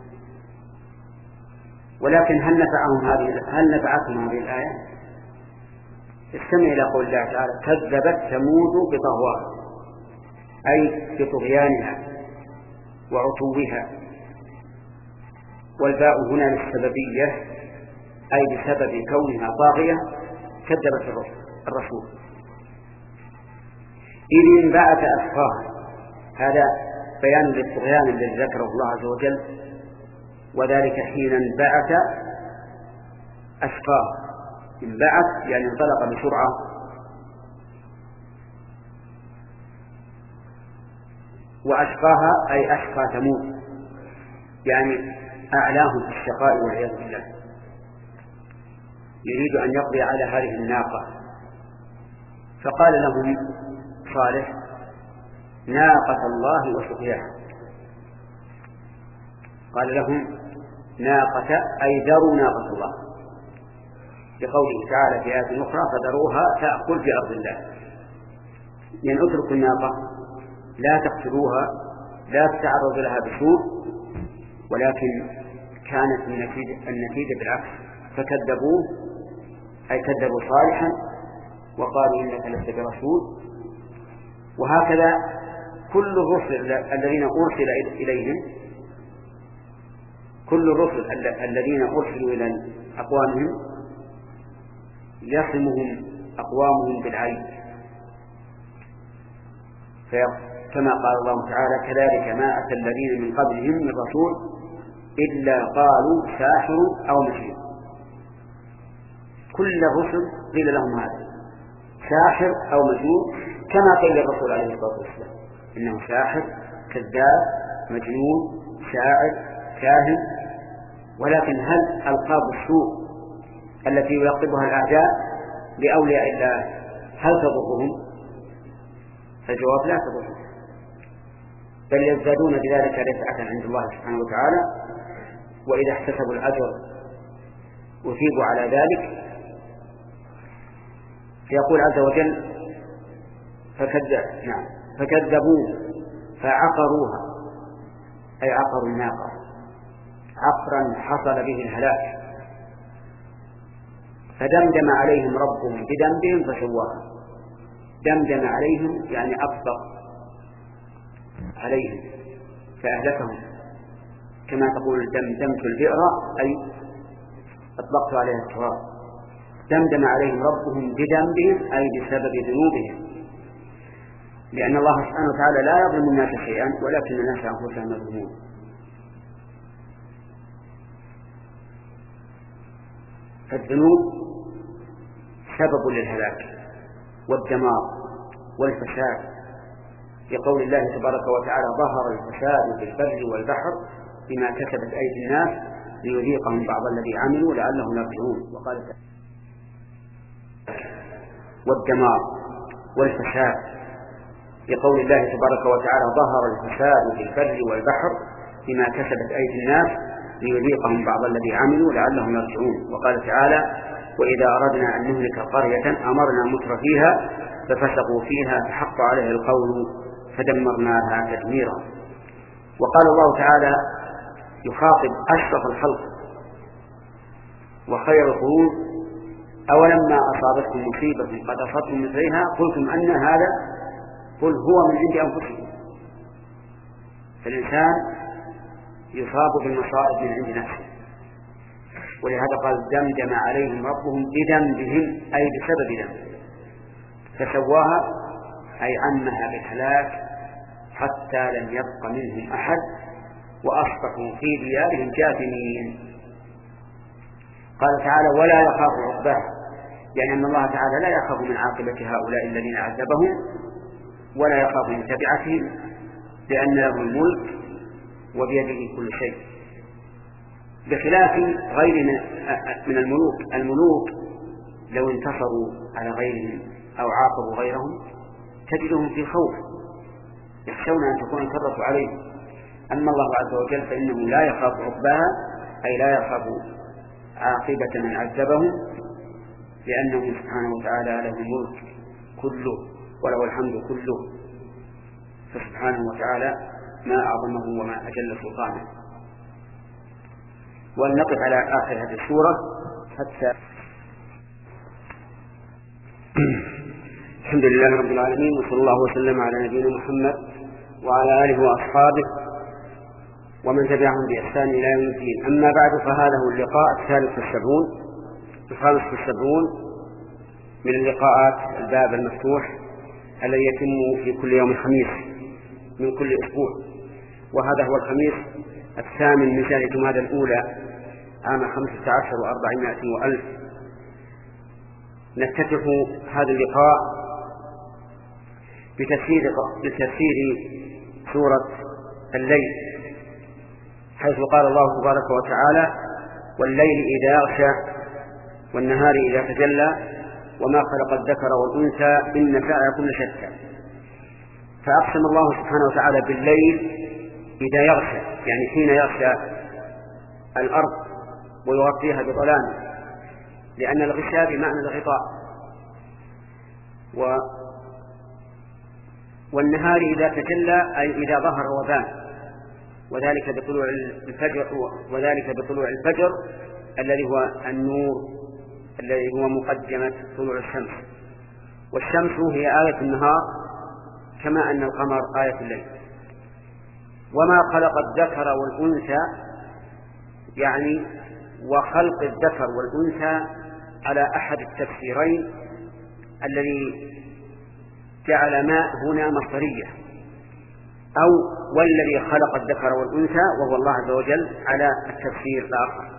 Speaker 1: ولكن هل نفعهم هذه هل نفعتهم هذه الآية؟ استمع إلى قول الله تعالى: كذبت ثمود بطغواها، أي بطغيانها وعتوها. والباء هنا للسببية، أي بسبب كونها طاغية كذبت الرسول. إذ انبعث أشقاها، هذا بيان للطغيان الذي ذكره الله عز وجل، وذلك حين انبعث أشقاها. انبعث يعني انطلق بسرعة، وأشقاها أي أشقى ثمود، يعني أعلاهم في الشقاء والعياذ بالله. يريد أن يقضي على هذه الناقة، فقال لهم صالح: ناقة الله وسقياها. قال لهم ناقة أي ذروا ناقة الله، لقوله تعالى في آية أخرى: فذروها تأكل في أرض الله. يعني اتركوا الناقة، لا تقتلوها، لا تتعرضوا لها بسوء. ولكن كانت النتيجة, النتيجة بالعكس، فكذبوه أي كذبوا صالحا وقالوا إنك لست برسول. وهكذا كل الرسل الذين أرسل إليهم، كل الرسل الذين أرسلوا إلى أقوامهم يصمهم أقوامهم بالعين، كما قال الله تعالى: كذلك ما أتى الذين من قبلهم من رسول إلا قالوا ساحر أو مجنون. كل الرسل قيل لهم هذا: ساحر أو مجنون، كما قيل الرسول عليه الصلاة والسلام إنه ساحر، كذاب، مجنون، شاعر، كاهن. ولكن هل ألقاب السوء التي يلقبها الأعداء لأولياء الله هل تضرهم؟ الجواب: لا تضرهم، بل يزدادون بذلك رفعة عند الله سبحانه وتعالى. وإذا احتسبوا الأجر أثيبوا على ذلك. يقول عز وجل فكذب نعم فكذبوه فعقروها، أي عقروا الناقة عقرا حصل به الهلاك، فدمدم عليهم ربهم بذنبهم فسواها. دمدم عليهم يعني أطبق عليهم فأهلكهم، كما تقول دمدمت البئر أي أطلقت عليها التراب. دمدم عليهم ربهم بذنبهم أي بسبب ذنوبهم، لأن الله سبحانه وتعالى لا يظلم الناس شيئا ولكن الناس أنفسهم يظلمون. فالذنوب سبب للهلاك والدمار والفساد، لقول الله تبارك وتعالى ظهر الفساد في البر والبحر بما كسبت أيدي الناس ليذيقهم بعض الذي عملوا لعلهم يرجعون. وقال والدمار والفساد، لقول الله تبارك وتعالى ظهر الفساد في البر والبحر بما كسبت أيدي الناس ليذيقهم بعض الذي عملوا لعلهم يرجعون. وقال تعالى وإذا أردنا أن نهلك قرية أمرنا متر فيها ففسقوا فيها فحق عليه القول فدمرناها تدميرا. وقال الله تعالى يخاطب أشرف الخلق وخير القرون أولما أصابتكم مصيبة قد أصبتم مثلها قلتم أن هذا قل هو من عند أنفسكم. فالإنسان يصاب بالمصائب من عند نفسه، ولهذا قال دمدم عليهم ربهم بذنبهم أي بسبب ذنبهم فسواها أي عمها بالهلاك حتى لم يبق منهم أحد وأصبحوا في ديارهم جاثمين. قال تعالى ولا يخاف عقباها، يعني أن الله تعالى لا يخاف من عاقبة هؤلاء الذين عذبهم ولا يخاف من تبعتهم، لأن له الملك وبيده كل شيء، بخلاف غير من الملوك. الملوك لو انتصروا على غيرهم أو عاقبوا غيرهم تجدهم في خوف يخشون أن تكون انتصرت عليهم. أما الله عز وجل فإنه لا يخاف عقباها أي لا يخاف عاقبة من عذبهم، لأنه سبحانه وتعالى له الملك كله وله الحمد كله، فسبحانه وتعالى ما أعظمه وما أجل سلطانه. ولنقف على آخر هذه السورة حتى الحمد لله رب العالمين، وصلى الله وسلم على نبينا محمد وعلى آله وأصحابه ومن تبعهم بإحسان إلى يوم الدين. أما بعد، فهذا هو اللقاء الثالث والسبعون الخامس والسبعون من اللقاءات الباب المفتوح الذي يتم في كل يوم خميس من كل أسبوع، وهذا هو الخميس الثامن من سنة جمادى الأولى عام خمسة عشر وأربعمائة وألف. نفتتح هذا اللقاء بتفسير بتفسير سورة الليل، حيث قال الله تبارك وتعالى والليل إذا يغشى والنهار إذا تجلى وما خلق الذكر والأنثى إن سعيكم لشتى. فأقسم الله سبحانه وتعالى بالليل إذا يغشى، يعني حين يغشى الأرض ويغطيها بظلام، لأن الغشاء بمعنى الغطاء. و والنهار إذا تجلى أي إذا ظهر وبان، وذلك بطلوع الفجر وذلك بطلوع الفجر الذي هو النور الذي هو مقدمة طلوع الشمس. والشمس هي آية النهار كما أن القمر آية الليل. وما خلق الذكر والأنثى، يعني وخلق الذكر والأنثى على أحد التفسيرين الذي جعل ما هنا مصدرية، أو والذي خلق الذكر والأنثى وهو الله عز وجل على التفسير الآخر.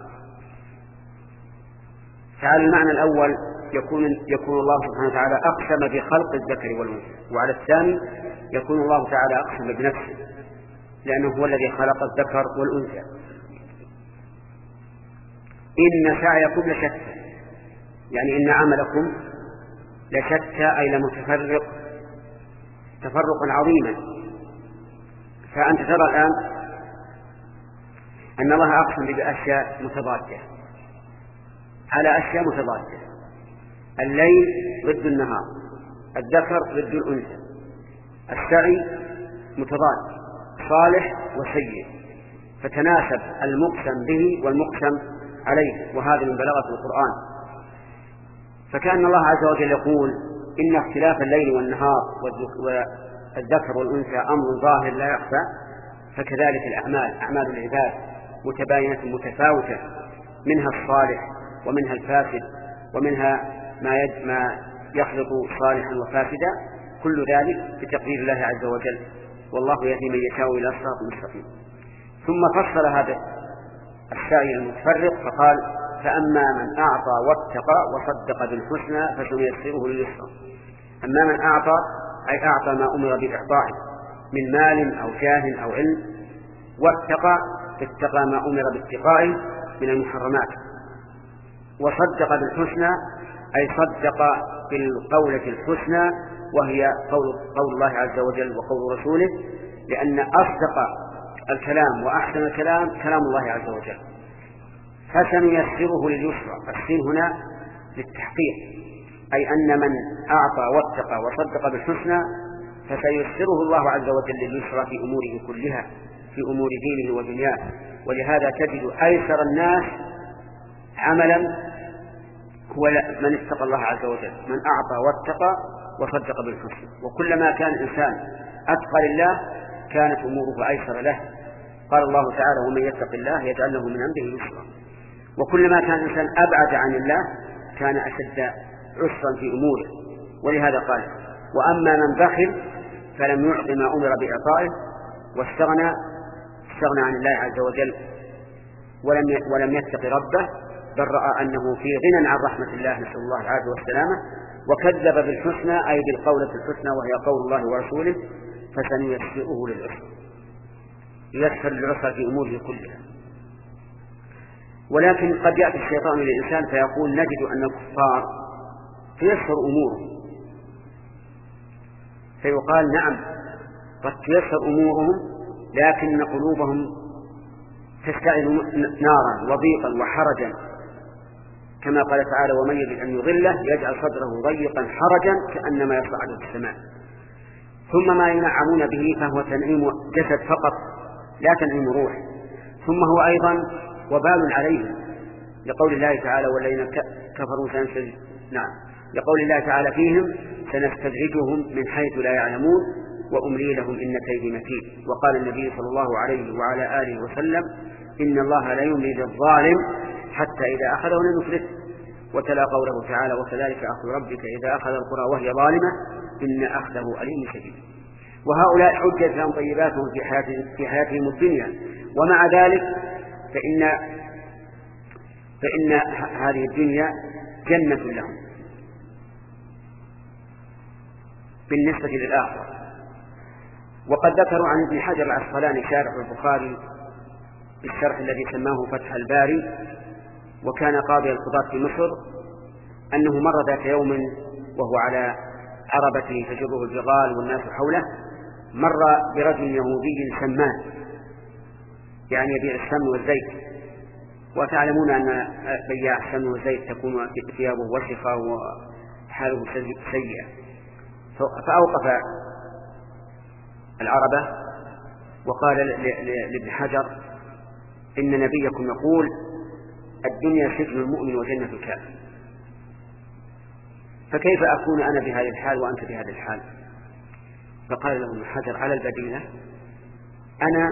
Speaker 1: فعلى المعنى الأول يكون يكون الله سبحانه وتعالى أقسم بخلق الذكر والأنثى، وعلى الثاني يكون الله تعالى أقسم بنفسه لأنه هو الذي خلق الذكر والأنثى. إن سعيكم لشتى، يعني إن عملكم لشتى أي لمتفرق تفرقا عظيما. فأنت ترى الآن أن الله أقسم بأشياء متضادة، على أشياء متضادة. الليل ضد النهار، الذكر ضد الأنثى، السعي متضاد، صالح وسيء، فتناسب المقسم به والمقسم عليه، وهذا من بلاغة القرآن. فكأن الله عز وجل يقول إن اختلاف الليل والنهار والذكر والأنثى أمر ظاهر لا يخفى، فكذلك الأعمال، أعمال العباد متباينة متفاوتة، منها الصالح ومنها الفاسد، ومنها ما ما يخلط صالحا وفاسدا، كل ذلك بتقدير الله عز وجل، والله يهدي من يشاء إلى صراط مستقيم. ثم فصل هذا السعي المتفرق فقال: فأما من أعطى واتقى وصدق بالحسنى فسنيسره لليسرى. أما من أعطى أي أعطى ما أمر بإعطائه من مال أو جاه أو علم، واتقى اتقى ما أمر باتقائه من المحرمات، وصدق بالحسنى أي صدق بالقولة الحسنى، وهي قول, قول الله عز وجل وقول رسوله، لأن أصدق الكلام وأحسن الكلام كلام الله عز وجل. فسنيسره لليسرى، السين هنا للتحقيق، أي أن من أعطى واتقى وصدق بالحسنى فسيسره الله عز وجل لليسرى في أموره كلها، في أمور دينه ودنياه. ولهذا تجد أيسر الناس عملا هو من اتقى الله عز وجل، من أعطى واتقى وصدق بالحسنى. وكلما كان الإنسان أتقى لله كانت أموره أيسر له. قال الله تعالى: ومن يتق الله يجعل له من أمره يسرا. وكلما كان الإنسان أبعد عن الله كان أشد عسرا في أموره. ولهذا قال: وأما من بخل فلم يعط ما أمر بإعطائه واستغنى استغنى عن الله عز وجل ولم ولم يتق ربه، بل رأى أنه في غنى عن رحمة الله، نسأل الله العافية والسلامة، وكذب بالحسنى أي بالقولة الحسنى وهي قول الله ورسوله، فسنيسره للعسر، يسر العسر في أموره كلها. ولكن قد يأتي الشيطان للإنسان فيقول: نجد أن الكفار تيسر أمورهم، فيقال: نعم قد تيسر أمورهم، لكن قلوبهم تشتعل نارا وضيقا وحرجا، كما قال تعالى: ومن يريد أن يضله يجعل صدره ضيقا حرجا كأنما يصعد في السماء. ثم ما ينعمون به فهو تنعيم جسد فقط لا تنعيم روح، ثم هو أيضا وبال عليهم، لقول الله تعالى: والذين كفروا سنستدرجهم نعم لقول الله تعالى فيهم: سنستدرجهم من حيث لا يعلمون وأملي لهم إن كيدي متين. وقال النبي صلى الله عليه وعلى آله وسلم: إن الله لا يملي للظالم حتى إذا أخذه لم يفلته. وتلا قوله تعالى: وكذلك أخذ ربك إذا أخذ القرى وهي ظالمة إن أخذه أليم شديد. وهؤلاء حجة لهم طيباتهم في حياتهم, في حياتهم الدنيا، ومع ذلك فإن, فإن هذه الدنيا جنة لهم بالنسبة للآخرة. وقد ذكروا عن ابن حجر العسقلاني شارح البخاري بالشرح الذي سماه فتح الباري، وكان قاضي القضاة في مصر، أنه مر ذات يوم وهو على عربة تجره الجغال والناس حوله، مر برجل يهودي سمان، يعني يبيع السمن والزيت، وتعلمون أن بياع السمن والزيت تكون ثيابه وسخة وحاله سيئة. فأوقف العربة وقال لابن حجر: إن نبيكم يقول الدنيا سجن المؤمن وجنة الكافر، فكيف أكون أنا بهذه الحال وأنت بهذه الحال؟ فقال له ابن حجر على البديهة: أنا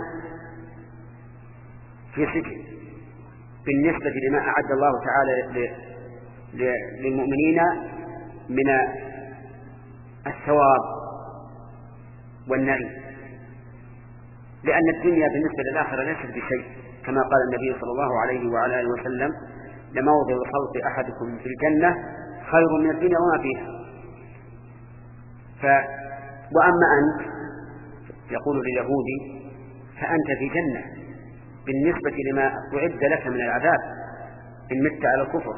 Speaker 1: في سجن بالنسبة لما أعد الله تعالى للمؤمنين من الثواب والنعيم، لأن الدنيا بالنسبة للآخرة ليست بشيء، كما قال النبي صلى الله عليه وعلى آله وسلم: لموضع خلق أحدكم في الجنة خير من الدنيا وما فيها. ف... وأما أنت، يقول لليهودي: فأنت في جنة بالنسبة لما أعد لك من العذاب إن مت على الكفر.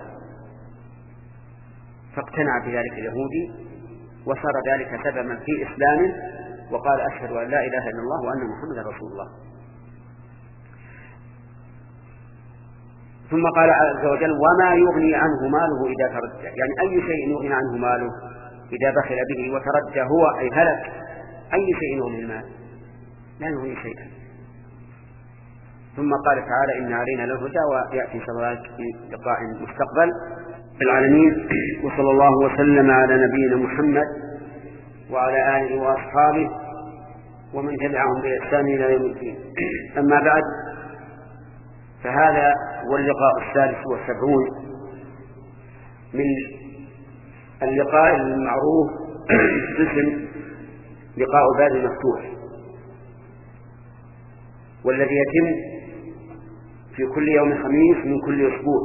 Speaker 1: فاقتنع بذلك اليهودي، وصار ذلك سببا في إسلامه، وقال: أشهد أن لا إله إلا الله وأن محمدا رسول الله. ثم قال عز وجل وما يغني عنه ماله إذا تردى، يعني أي شيء يغني عنه ماله إذا بخل به وتردى هو أي هلك، أي شيء يغني المال؟ لا يغني شيئا. ثم قال تعالى إن علينا للهدى، ويأتي إن شاء الله في لقاء مستقبل العالمين. وصلى الله وسلم على نبينا محمد وعلى آله وأصحابه ومن تبعهم بإحسان إلى يوم الدين. أما بعد، فهذا هو اللقاء الثالث والسبعون من اللقاء المعروف باسم لقاء باب المفتوح، والذي يتم في كل يوم خميس من كل أسبوع،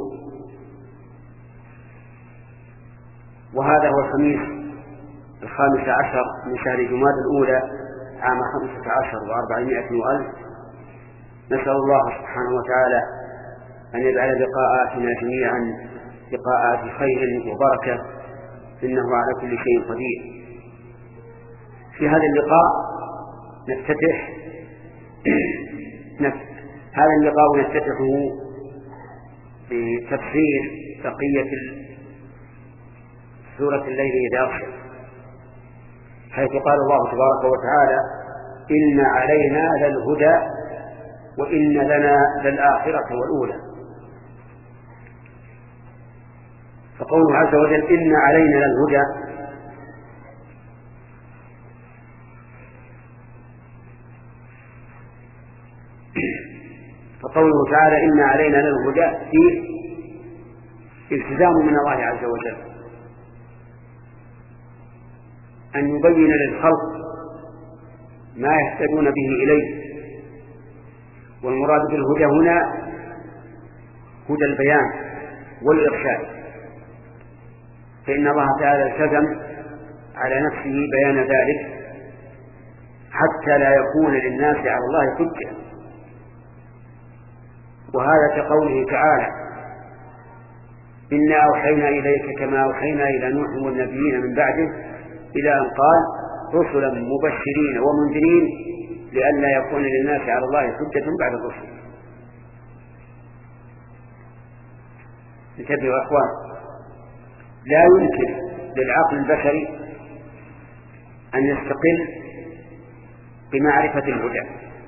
Speaker 1: وهذا هو الخميس الخامس عشر من شهر جماد الأولى عام خمسة عشر وأربعمائة وألف. نسأل الله سبحانه وتعالى أن يجعل لقاءاتنا جميعا لقاءات خير وبركة، إنه على كل شيء قدير. في هذا اللقاء نفتتح هذا اللقاء نفتتحه بتفسير بقية سورة الليل إذا يغشى، حيث قال الله تبارك وتعالى إن علينا للهدى وإن لنا للآخرة والأولى. فقوله عز وجل إن علينا للهدى، فقوله تعالى إن علينا للهدى فيه التزام من الله عز وجل أن يبين للخلق ما يهتدون به إليه. والمراد بالهدى هنا هدى البيان والإرشاد، فإن الله تعالى التزم على نفسه بيان ذلك حتى لا يكون للناس على الله حجة. وهذا كقوله تعالى إنا أوحينا إليك كما أوحينا إلى نوح والنبيين من بعده، إلى أن قال رسلا مبشرين ومنذرين لئلا يكون للناس على الله حجة بعد الرسل. انتبهوا يا أخوان، لا يمكن للعقل البشري أن يستقل بمعرفة الهدى،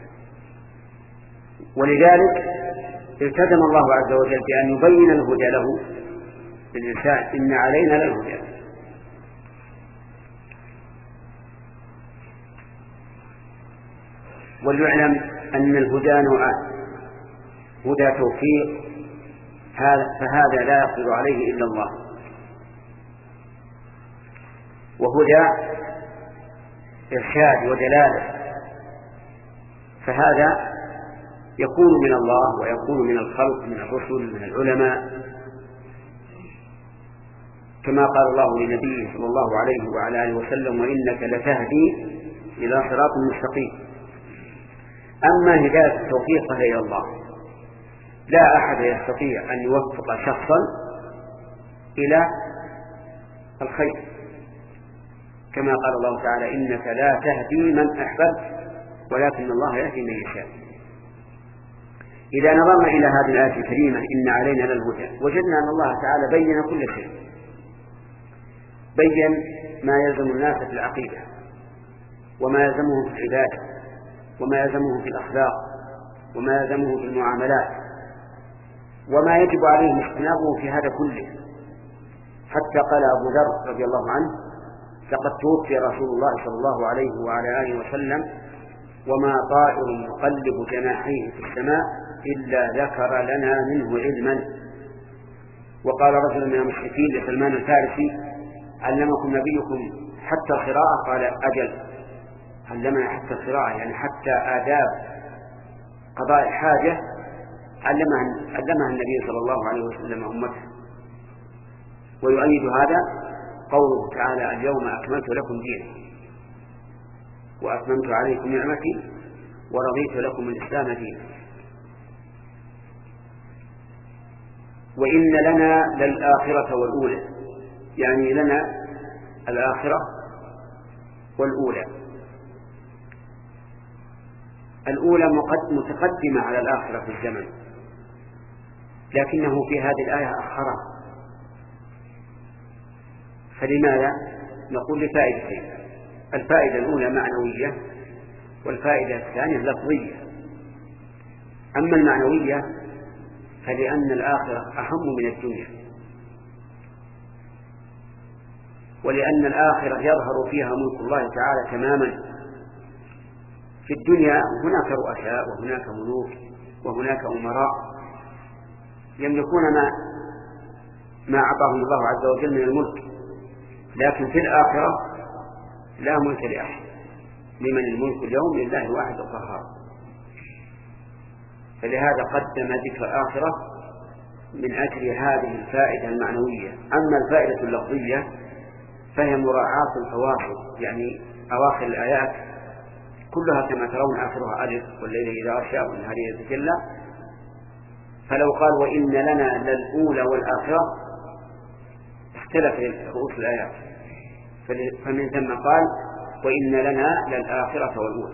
Speaker 1: ولذلك التزم الله عز وجل بأن يبين الهدى له للإنسان إن علينا للهدى. وليعلم أن الهدى نوعان: هدى توفيق فهذا لا يقدر عليه إلا الله، وهدى إرشاد ودلالة فهذا يكون من الله ويكون من الخلق من الرسل من العلماء، كما قال الله لنبيه صلى الله عليه وعلى آله وسلم وإنك لتهدي إلى صراط مستقيم. أما هداية التوفيق فهي إلى الله، لا أحد يستطيع أن يوفق شخصا إلى الخير، كما قال الله تعالى إنك لا تهدي من أحببت ولكن الله يهدي من يشاء. إذا نظرنا إلى هذه الآية الكريمة إن علينا للهدى، وجدنا أن الله تعالى بين كل شيء، بين ما يلزم الناس في العقيدة وما يلزمهم في العبادة وما يلزمهم في الأخلاق وما يلزمهم في المعاملات وما يجب عليهم اجتنابه في هذا كله. حتى قال أبو ذر رضي الله عنه لقد توفي رسول الله صلى الله عليه وعلى آله وسلم وما طائر يقلب جناحيه في السماء إلا ذكر لنا منه علما. وقال رجل من المشركين لسلمان الفارسي علمكم نبيكم حتى القراءة؟ قال أجل، علمنا حتى القراءة، يعني حتى آداب قضاء الحاجة علمها, علمها النبي صلى الله عليه وسلم أمته. ويؤيد هذا قوله تعالى اليوم أكملت لكم دينكم وأتممت عليكم نعمتي ورضيت لكم الإسلام دينا. وإن لنا للآخرة والأولى، يعني لنا الآخرة والأولى. الأولى متقدمة على الآخرة في الزمن، لكنه في هذه الآية أخرها. فلماذا؟ نقول لفائدتين: الفائدة الأولى معنوية، والفائدة الثانية لفظية. أما المعنوية فلأن الآخرة أهم من الدنيا، ولأن الآخرة يظهر فيها ملك الله تعالى تماما. في الدنيا هناك رؤساء وهناك ملوك وهناك أمراء يملكون ما ما أعطاهم الله عز وجل من الملك، لكن في الآخرة لا ملك لأحد. لمن الملك اليوم؟ لله واحد القهار. فلهذا قدم ذكر الآخرة من أجل هذه الفائدة المعنوية. أما الفائدة اللفظية فهي مراعاة الفواصل، يعني أواخر الآيات كلها كما ترون آخرها ألف: والليل إذا غشى والنهار إذا تجلى. فلو قال وإن لنا للأولى والآخرة اختلف رؤوس الآيات، فمن ثم قال وإن لنا للآخرة والأولى.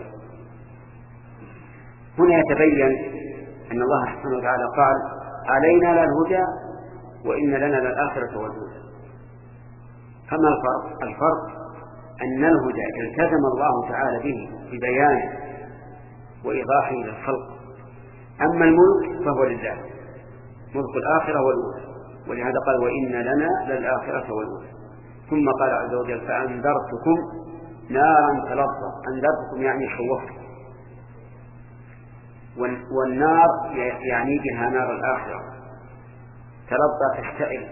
Speaker 1: هنا يتبين أن الله سبحانه وتعالى قال علينا للهدى وإن لنا للآخرة والأولى. فما الفرق؟ الفرق أن الهدى التزم الله تعالى به ببيانه وإيضاحه للخلق، أما الملك فهو لله، ملك الآخرة والأولى. ولهذا قال وإن لنا للآخرة والأولى. ثم قال عز وجل فأنذرتكم نارا تلظى. أنذرتكم يعني خوفتكم، والنار يعني بها نار الآخرة تلظى تشتعل،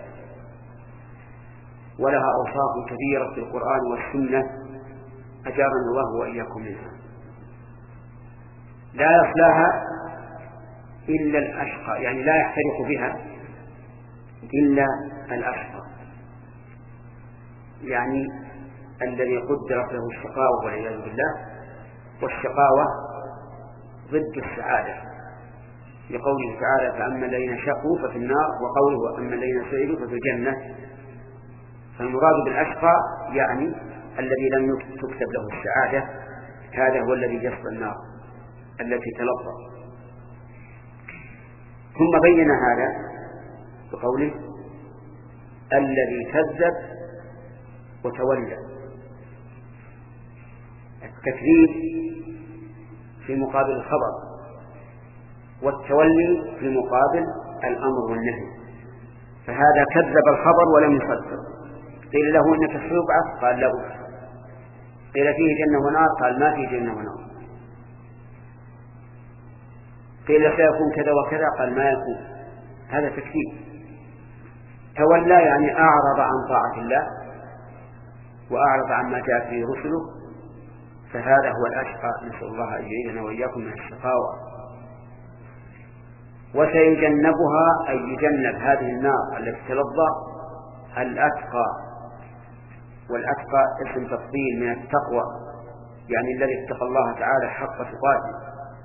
Speaker 1: ولها أوصاف كثيرة في القرآن والسنة أجارنا الله وإياكم منها. لا يصلاها إلا الأشقى، يعني لا يحترق بها إلا الأشقى، يعني الذي قدرت له الشقاوة والعياذ بالله. والشقاوة ضد السعادة، لقوله تعالى فأما الذين شقوا ففي النار، وقوله وأما الذين سعدوا ففي الجنة. فالمراد بالأشقى يعني الذي لم تكتب له السعادة، هذا هو الذي يصل النار التي تلظى. ثم بين هذا بقوله الذي كذب وتولى. التكذيب في مقابل الخبر، والتولي في مقابل الأمر والنهي. فهذا كذب الخبر ولم يصدق. قيل له إنك ستبعث قال لا أبعث. قيل فيه جنة ونار قال ما فيه جنة ونار. قيل سيكون كذا وكذا قال ما يكون. هذا تكذيب. تولى يعني أعرض عن طاعة الله وأعرض عما جاء فيه رسله، فهذا هو الأشقى. نسأل الله أن يعيذنا وإياكم من الشقاوة. وسيجنبها أي يجنب هذه النار التي تلظى الأتقى. والأتقى اسم تفضيل من التقوى، يعني الذي اتقى الله تعالى حق تقاته،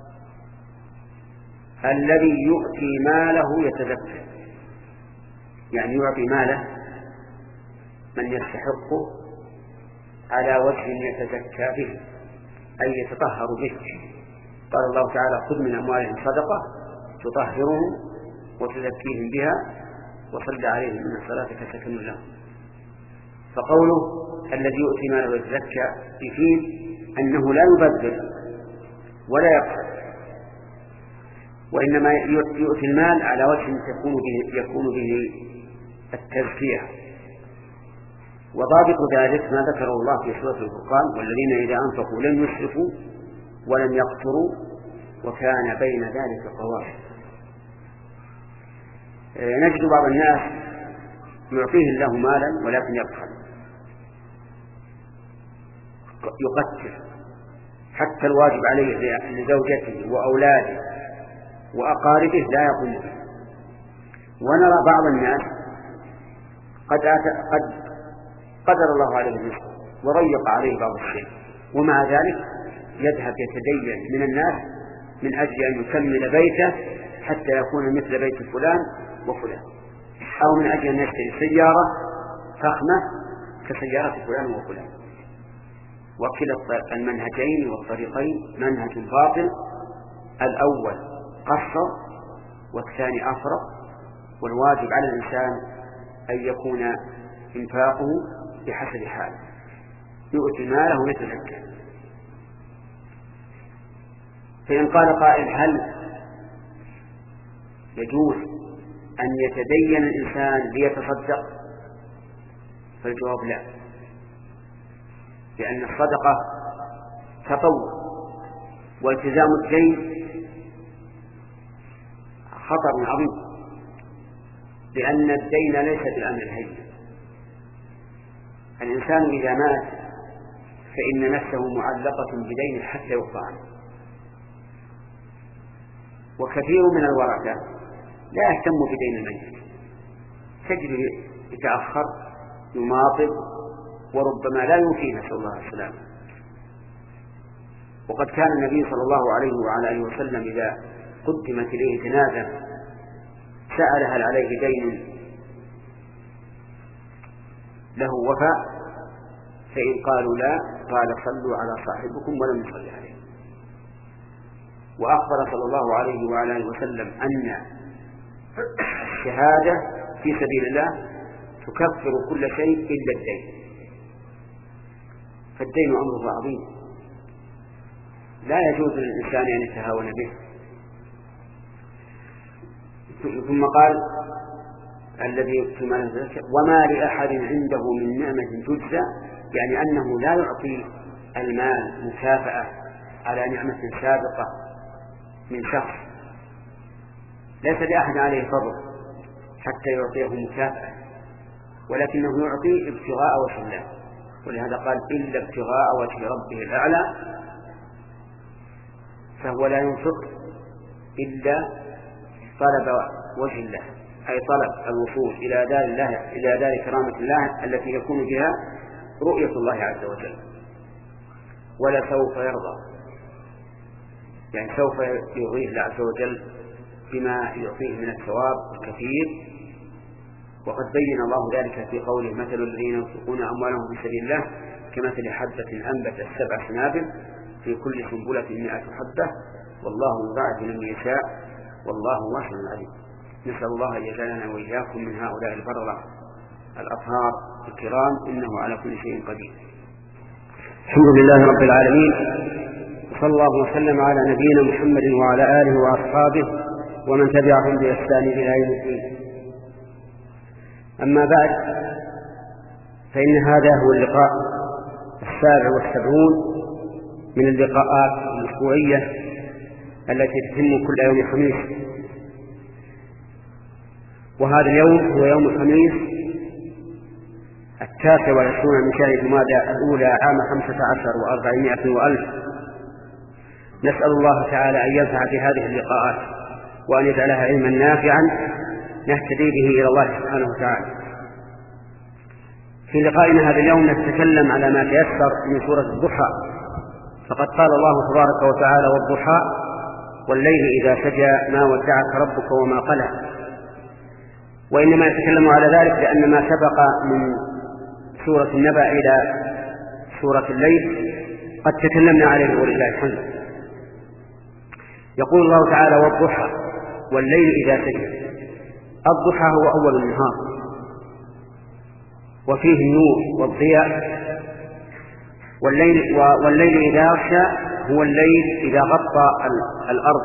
Speaker 1: الذي يؤتي ماله يتزكى، يعني يعطي ماله من يستحقه على وجه يتزكى به أي يتطهر به. قال الله تعالى خذ من أموالهم صدقة تطهرهم وتزكيهم بها وصل عليهم من صلاتك سكن لهم. فقوله الذي يؤتي ماله يتزكى يفيد أنه لا يبذل ولا يقصد، وإنما يؤتي المال على وجه يكون به, يكون به التزكية. وضابط ذلك ما ذكره الله في سورة الفرقان والذين إذا أنفقوا لم يسرفوا ولم يقتروا وكان بين ذلك قواما. نجد بعض الناس يعطيه الله مالا ولكن يبخل، يقتل حتى الواجب عليه لزوجته وأولاده وأقاربه لا يقوم به. ونرى بعض الناس قد قد قدر الله عليه الرزق وضيق عليه بعض الشيء، ومع ذلك يذهب يتدين من الناس من أجل أن يكمل بيته حتى يكون مثل بيت فلان وفلان، أو من أجل أن يشتري سيارة فخمة كسيارة فلان وفلان. وكلا المنهجين والطريقين منهج باطل. الأول قصر والثاني أفرق والواجب على الإنسان أن يكون إنفاقه بحسب حاله، يؤتي ماله يتزكى. فإن قال قائل هل يجوز أن يتدين الإنسان ليتصدق؟ فالجواب لا، لأن الصدقة تطوع، والتزام الدين خطر عظيم، لأن الدين ليس بالأمر الهين. الإنسان إذا مات فإن نفسه معلقة بدين حتى يقضى عنه، وكثير من الورثة لا يهتم بدين الميت، تجري يتأخر يماطل وربما لا يوفيه، نسأل الله السلامة. وقد كان النبي صلى الله عليه وعلى آله وسلم إذا قدمت إليه جنازة سأل هل عليه دين له وفاء، فإن قالوا لا قال صلوا على صاحبكم ولم يصلي عليه. وأخبر صلى الله عليه وعلى آله وسلم أن الشهادة في سبيل الله تكفر كل شيء إلا الدين، فالدين أمره عظيم لا يجوز للإنسان أن يتهاون به. ثم قال الذي يؤتي ماله يتزكى وما لأحد عنده من نعمة تجزى، يعني أنه لا يعطي المال مكافأة على نعمة سابقة من شخص، ليس لأحد عليه فضل حتى يعطيه مكافأة، ولكنه يعطي ابتغاء وجه الله، ولهذا قال إلا ابتغاء وجه ربه الأعلى، فهو لا ينفق إلا طلب وجه الله، أي طلب الوصول إلى دار الله، إلى دار كرامة الله التي يكون بها رؤية الله عز وجل. ولا سوف يرضى، يعني سوف يرضيه الله عز وجل بما يعطيه من الثواب الكثير. وقد بين الله ذلك في قوله مثل الذين ينفقون أموالهم في سبيل الله كمثل حبة أنبتت سبع سنابل في كل سنبلة مئة حبة والله يضاعف لمن يشاء والله واسع عليم. نسأل الله أن يجعلنا وإياكم من هؤلاء البررة الأطهار الكرام، إنه على كل شيء قدير. الحمد لله رب العالمين، وصلى الله وسلم على نبينا محمد وعلى آله وأصحابه ومن تبعهم بإحسان إلى يوم الدين. أما بعد، فإن هذا هو اللقاء السابع والسبعون من اللقاءات الأسبوعية التي تتم كل يوم خميس، وهذا اليوم هو يوم الخميس التاسع والعشرون من شهر جمادى الأولى عام خمسة عشر وأربعمائة وألف. نسأل الله تعالى أن ينفع بهذه اللقاءات وأن يجعلها علما نافعا نهتدي به إلى الله سبحانه وتعالى. في لقائنا هذا اليوم نتكلم على ما تيسر من سورة الضحى، فقد قال الله تبارك وتعالى والضحى والليل إذا سجى ما ودعك ربك وما قلى. وإنما يتكلم على ذلك لأن ما سبق من سورة النبأ إلى سورة الليل قد تكلمنا عليه ولله الحمد. يقول الله تعالى والضحى والليل إذا سجى. الضحى هو أول النهار وفيه النور والضياء، والليل, والليل إذا يغشى هو الليل إذا غطى الأرض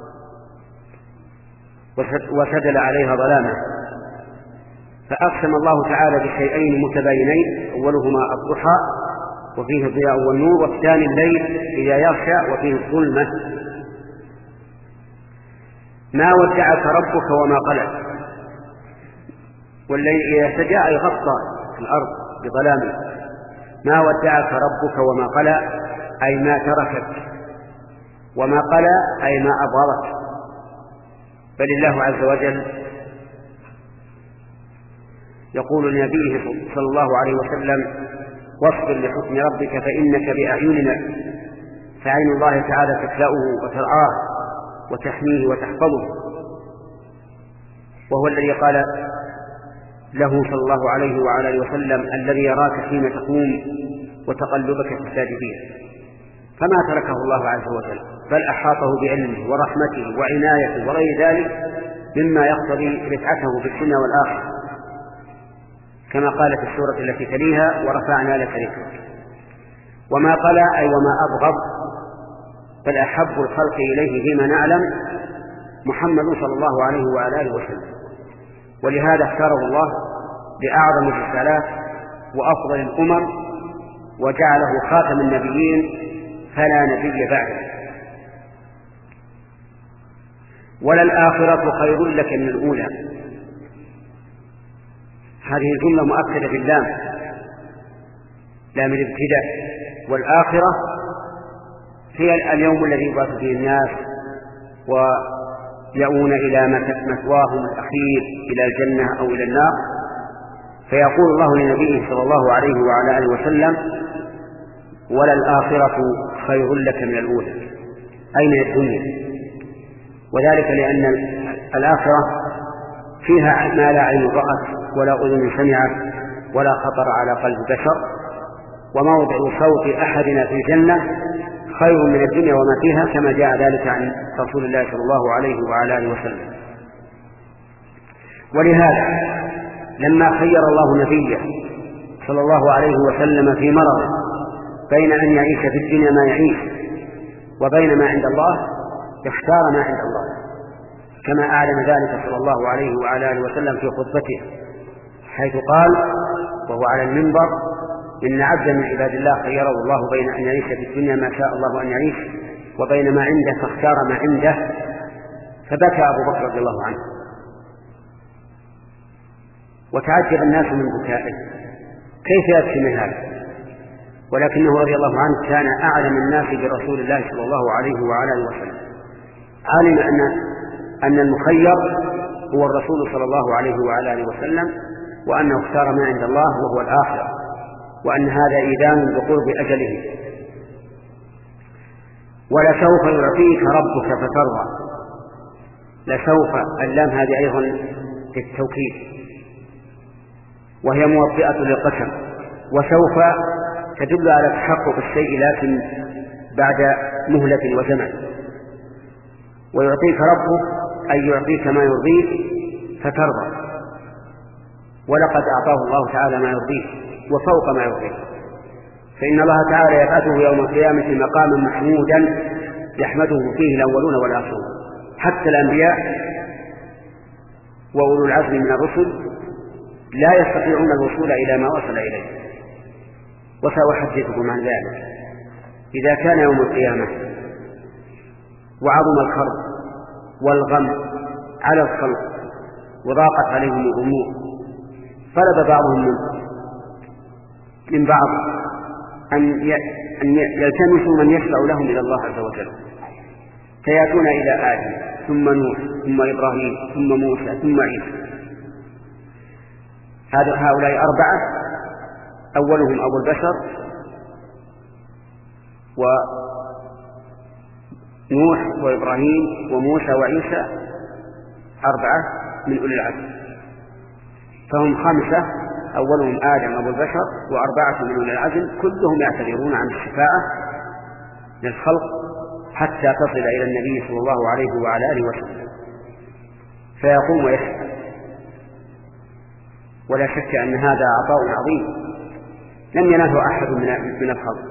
Speaker 1: وسدل عليها ظلامه. فأقسم الله تعالى بشيئين متباينين، أولهما الضحى وفيه الضياء والنور، والثاني الليل إذا يغشى وفيه الظلمة. ما ودعك ربك وما قلى. والليل إذا سجى أي غطى الأرض بظلامه. ما ودعك ربك وما قلى أي ما تركك، وما قلى أي ما أبغضك. بل الله عز وجل يقول لنبيه صلى الله عليه وسلم واصبر لحكم ربك فإنك بأعيننا، فعين الله تعالى تكلأه وترعاه وتحميه وتحفظه، وهو الذي قال له صلى الله عليه وعلى آله وسلم الذي يراك حين تقوم وتقلبك في الساجدين. فما تركه الله عز وجل، بل أحاطه بعلمه ورحمته وعنايته وغير ذلك مما يقتضي رفعته في الدنيا والآخرة، كما قالت السورة التي تليها ورفعنا لك ذكرك. وما قلى أي وما أبغض، بل أحب الخلق إليه فيما نعلم محمد صلى الله عليه وعلى آله وسلم، ولهذا اختاره الله بأعظم الرسالات وأفضل الأمم وجعله خاتم النبيين فلا نبي بعده. وللآخرة خير لك من الأولى، هذه الجملة مؤكدة باللام، لام الابتداء. والآخرة هي اليوم الذي يبعث فيه الناس ويأوون إلى مثواهم الأخير، إلى الجنة أو إلى النار، فيقول الله لنبيه صلى الله عليه وعلى آله وسلم: وللآخرة خير لك من الأولى، أي من الدنيا. وذلك لأن الآخرة فيها ما لا عين رأت ولا أذن سمعت ولا خطر على قلب بشر، وموضع صوت أحدنا في الجنة خير من الدنيا وما فيها، كما جاء ذلك عن رسول الله صلى الله عليه وعلى آله وسلم. ولهذا لما خير الله نبيه صلى الله عليه وسلم في مرض بين أن يعيش في الدنيا ما يعيش وبين ما عند الله، اختار ما عند الله، كما أعلن ذلك صلى الله عليه وعلى آله وسلم في خطبته، حيث قال وهو على المنبر: إن عبدا من عباد الله خيره الله بين أن يعيش في الدنيا ما شاء الله أن يعيش وبين ما عنده فاختار ما عنده. فبكى أبو بكر رضي الله عنه، وتعجب الناس من بكائه، كيف يبكي من هذا؟ ولكنه رضي الله عنه كان أعلم الناس برسول الله صلى الله عليه وعلى آله وسلم، علم أن أن المخير هو الرسول صلى الله عليه وعلى آله وسلم، وأنه اختار ما عند الله وهو الآخرة، وأن هذا إيذان بقرب أجله. ولسوف يعطيك ربك فترضى، لسوف اللام هذه أيضا للتوكيد وهي موطئة للقسم، وسوف تدل على تحقق الشيء لكن بعد مهلة وزمن. ويعطيك ربك أي يعطيك ما يرضيك فترضى، ولقد أعطاه الله تعالى ما يرضيه وفوق ما يرضيه، فإن الله تعالى يبعثه يوم القيامة مقاما محمودا يحمده فيه الأولون والآخرون، حتى الأنبياء وأولو العزم من الرسل لا يستطيعون الوصول إلى ما وصل إليه. وسأحدثكم عن ذلك. إذا كان يوم القيامة وعظم الكرب والغم على الخلق وضاقت عليهم الأمور، طلب بعضهم من بعض أن يلتمسوا من يشفع لهم إلى الله عز وجل، فيأتون إلى آدم ثم نوح ثم إبراهيم ثم موسى ثم عيسى. هؤلاء أربعة، أولهم أبو البشر ونوح وإبراهيم وموسى وعيسى، أربعة من أولي العزم، فهم خمسة، أولهم آدم أبو البشر وأربعة من أولي العزم، كلهم يعتذرون عن الشفاعة للخلق حتى تصل إلى النبي صلى الله عليه وعلى آله وسلم فيقوم ويشفع. ولا شك أن هذا عطاء عظيم لم يناله أحد من الخلق.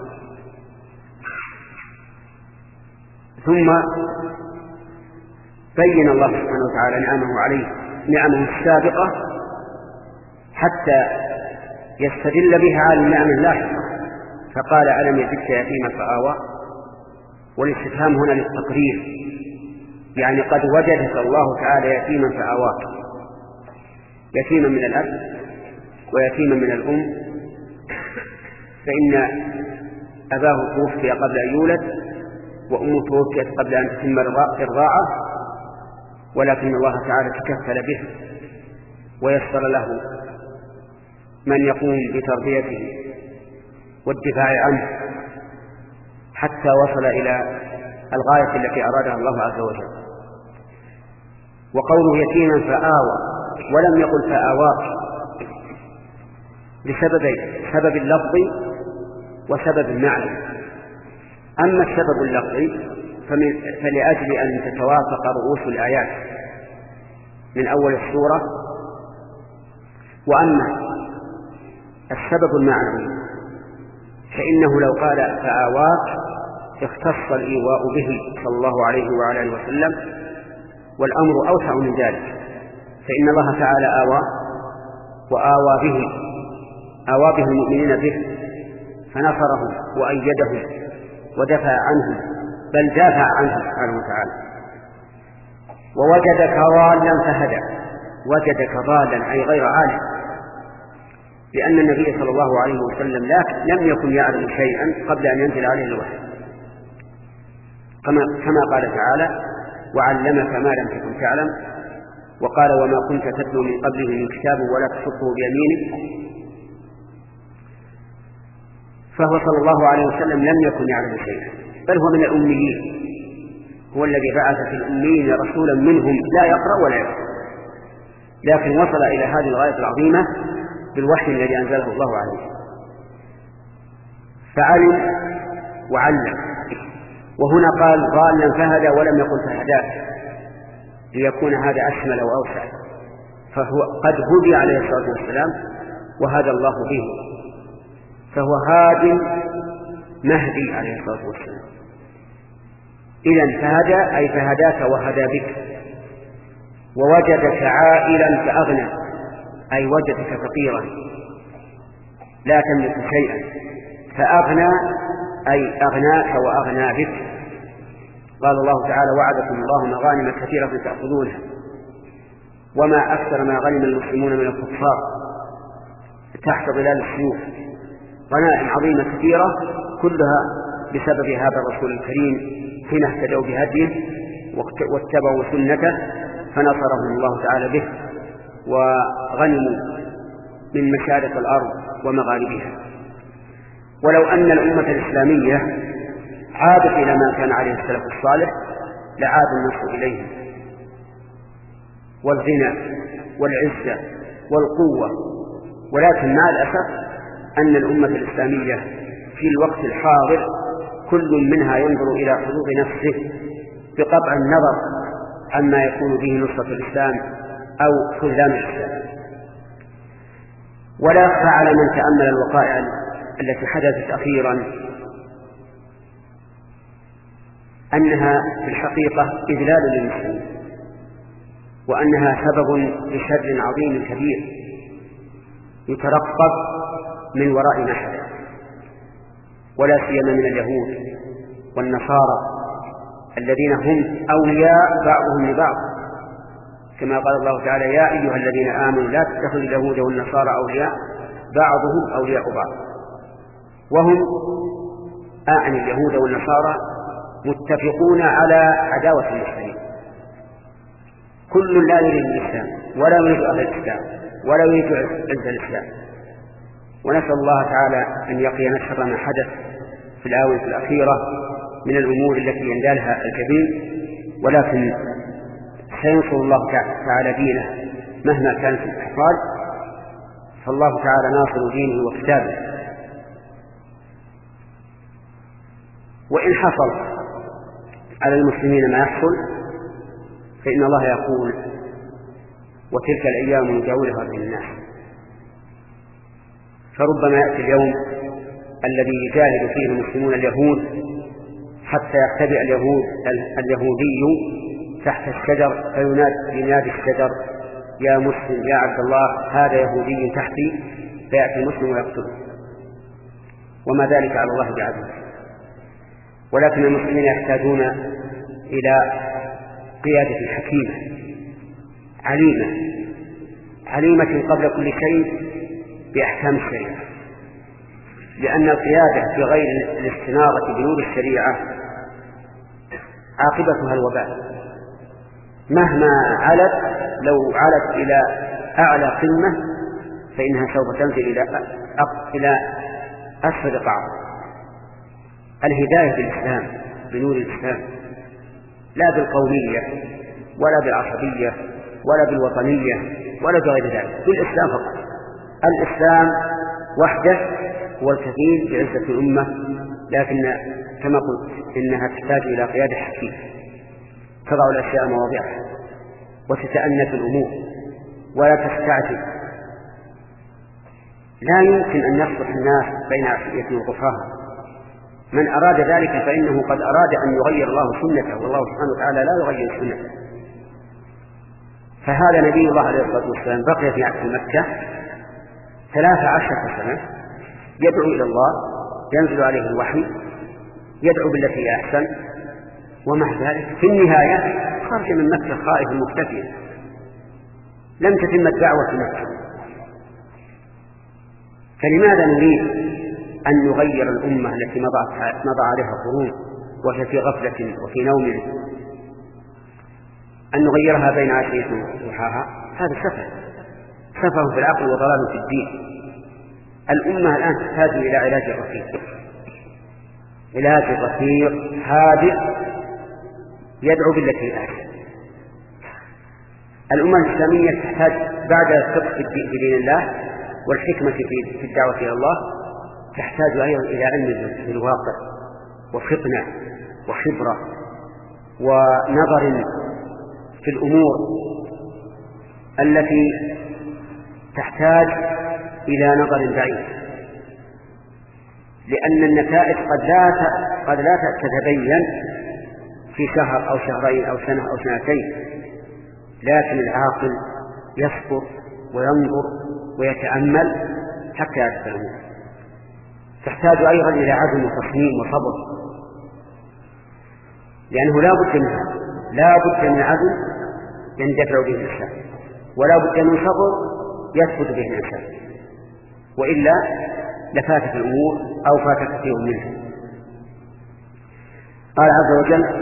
Speaker 1: ثم بين الله سبحانه وتعالى نعمه عليه، نعمه السابقة، حتى يستدل بها على النعم اللاحقة، فقال: ألم يجدك يتيما فآوى. والاستفهام هنا للتقرير، يعني قد وجدك الله تعالى يتيما فآواك، يتيما من الأب ويتيما من الأم، فإن أباه توفي قبل أن يولد وأمه توفيت قبل أن تتم الرضاعة، ولكن الله تعالى تكفل به ويسر له من يقوم بتربيته والدفاع عنه حتى وصل إلى الغاية التي أرادها الله عز وجل. وقوله يتيما فآوى ولم يقل فآواك لسببين: سبب اللفظي وسبب المعنى. أما السبب اللفظي فلأجل أن تتوافق رؤوس الآيات، من أول السورة. وأما السبب المعنوي فإنه لو قال فآواك اختص الإيواء به صلى الله عليه وعلى آله وسلم، والأمر أوسع من ذلك، فإن الله تعالى آوى وآوى به آوى به المؤمنين به فنصرهم وأيدهم ودفع عنهم، بل دافع عنهم سبحانه وتعالى. ووجدك ضالا فهدى، وجدك ضالا أي غير عالم، لأن النبي صلى الله عليه وسلم لم يكن يعلم شيئا قبل أن ينزل عليه الوحي، كما قال تعالى وعلمك ما لم تكن تعلم، وقال وما كنت تتلو من قبله من كتاب ولا تخطه بيمينك. فهو صلى الله عليه وسلم لم يكن يعلم شيئا، بل هو من الأميين، هو الذي بعث في الأميين رسولا منهم لا يقرأ ولا يكتب، لكن وصل إلى هذه الغاية العظيمة بالوحي الذي أنزله الله عليه، فعلم وعلم. وهنا قال ضالا فهدى ولم يقل فهداك، ليكون هذا أشمل وأوسع، فهو قد هدي عليه الصلاة والسلام وهدى الله به، فهو هاد مهدي عليه الصلاة والسلام. إذن فهدى أي فهداك وهدى بك. ووجدك عائلا فأغنى أي وجدك فقيرا لا تملك شيئا، فأغنى أي أغناك وأغنى بك. قال الله تعالى وعدكم الله مغانم كثيرة تأخذونها وما أكثر ما غنم المسلمون من الكفار تحت ظلال السيوف، غنائم عظيمة كثيرة كلها بسبب هذا الرسول الكريم حين اهتدوا بهديه واتبعوا سنته فنصرهم الله تعالى به، وغنموا من مشارق الأرض ومغاربها. ولو أن الأمة الإسلامية عادت إلى ما كان عليه السلف الصالح لعاد النصر إليه، والغنى والعزة والقوة، ولكن مع الأسف أن الأمة الإسلامية في الوقت الحاضر كل منها ينظر إلى حظوظ نفسه بقطع النظر عما يكون به نصرة الإسلام أو خذلان الإسلام. ولا يخفى على من تأمل الوقائع التي حدثت أخيرا أنها في الحقيقة إذلال للمسلمين، وأنها سبب لشر عظيم كبير يترقب من وراء ما حدث، ولا سيما من اليهود والنصارى الذين هم أولياء بعضهم لبعض، كما قال الله تعالى يا أيها الذين آمنوا لا تتخذوا اليهود والنصارى أولياء بعضهم أولياء بعض. وهم أعني اليهود والنصارى متفقون على عداوة المسلمين، كل لا يريد الإسلام ولا يريد أهل الإسلام ولا يريد عز الإسلام. ونسأل الله تعالى أن يقينا شر ما حدث في الآونة الأخيرة من الأمور التي يندالها الكبير، ولكن سينصر الله تعالى دينه مهما كانت الأحوال، فالله تعالى ناصر دينه وكتابه. وإن حصل على المسلمين ما يحصل فإن الله يقول وتلك الأيام نداولها بين الناس، فربما يأتي اليوم الذي يجاهد فيه المسلمون اليهود حتى يختبئ اليهود اليهودي تحت الشجر فينادي ينادي الشجر يا مسلم يا عبد الله هذا يهودي تحتي، فيأتي المسلم ويقتله، وما ذلك على الله بعزيز. ولكن المسلمين يحتاجون إلى قيادة حكيمة عليمة عليمة قبل كل شيء بأحكام الشريعة، لأن القيادة بغير الاستنارة بنور الشريعة عاقبتها الوباء، مهما علت لو علت إلى أعلى قمة فإنها سوف تنزل إلى إلى أسفل قاع. الهداية بالإسلام بنور الإسلام، لا بالقومية ولا بالعصبية ولا بالوطنية ولا بغير ذلك، بالإسلام فقط. الإسلام وحده هو الكفيل بعزة الأمة، لكن كما قلت إنها تحتاج إلى قيادة حكيمة تضع الأشياء مواضعها. وتتأنف الأمور ولا تستعجل. لا يمكن أن يصلح الناس بين عشية وضحاها. من أراد ذلك فإنه قد أراد أن يغير الله سنته، والله سبحانه وتعالى لا يغير سنته. فهذا نبي الله عليه الصلاة والسلام بقي في عهد مكة ثلاث عشرة سنة يدعو إلى الله، ينزل عليه الوحي، يدعو بالتي هي أحسن، ومع ذلك في النهاية خرج من مكة خائفا مختفيا، لم تتم الدعوة في مكة. فلماذا نريد أن نغير الأمة التي مضى عليها قرون وهي في غفلة وفي نوم، أن نغيرها بين عشية وضحاها؟ هذا سفه سفه في العقل وضلال في الدين. الأمة الآن تحتاج إلى علاج رفيق، علاج رفيق هادئ يدعو بالتي هي أحسن. الأمة الإسلامية تحتاج بعد الفقه في دين الله والحكمة في الدعوة إلى الله، تحتاج أيضا إلى علم في الواقع وفطنة وخبرة ونظر في الأمور التي تحتاج إلى نظر بعيد، لأن النتائج قد لا قد لا تتبين في شهر أو شهرين أو سنة أو سنتين، لكن العاقل يصبر وينظر ويتأمل حتى يعرف الأمور. تحتاج أيضا إلى عزم وتصميم وصبر، لأنه لا بد منها، لا بد من عزم يندفع به الإنسان، ولا بد من صبر يثبت به الإنسان، وإلا لفاتت الأمور أو فات كثير منها. قال عز وجل: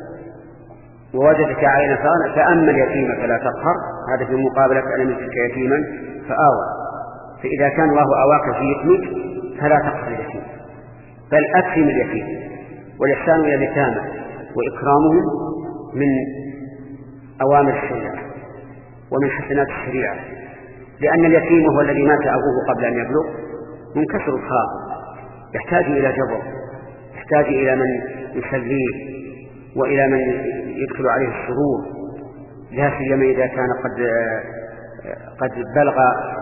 Speaker 1: ووجدك عائلا فأغنى فأما اليتيم فلا تقهر. هذا في مقابلة ألم يجدك يتيما فآوى. فإذا كان الله أواك في يتمك فلا تقهر اليتيم، بل أكرم اليتيم. والإحسان إلى اليتامى وإكرامهم من أوامر الشريعة ومن حسنات الشريعة، لأن اليتيم هو الذي مات أبوه قبل أن يبلغ، منكسر الخاطر، يحتاج إلى جبر، يحتاج إلى من يسليه وإلى من يدخل عليه السرور، لا سيما إذا كان قد قد بلغ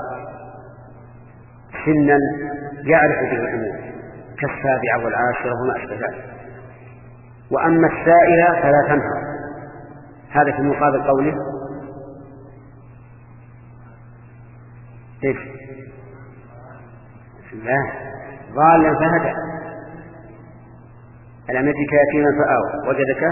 Speaker 1: سنا يعرف به الأمور كالسابعة والعاشرة وما أشبه ذلك. وأما السائلة فلا تنهر. هذا في مقابل قوله: إيش؟ لا، ضالا فهدى. ألم يجدك يتيما فآوى وجدك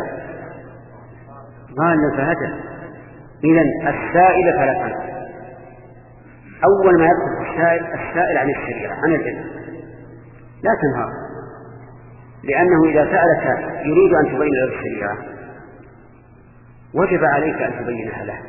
Speaker 1: ضالا فهدى. إذن السائل فلا تنهر. أول ما يدخل السائل السائل عن الشريعة عن العلم لا تنهر، لأنه إذا سألك يريد أن تبين له الشريعة وجب عليك أن تبينها له،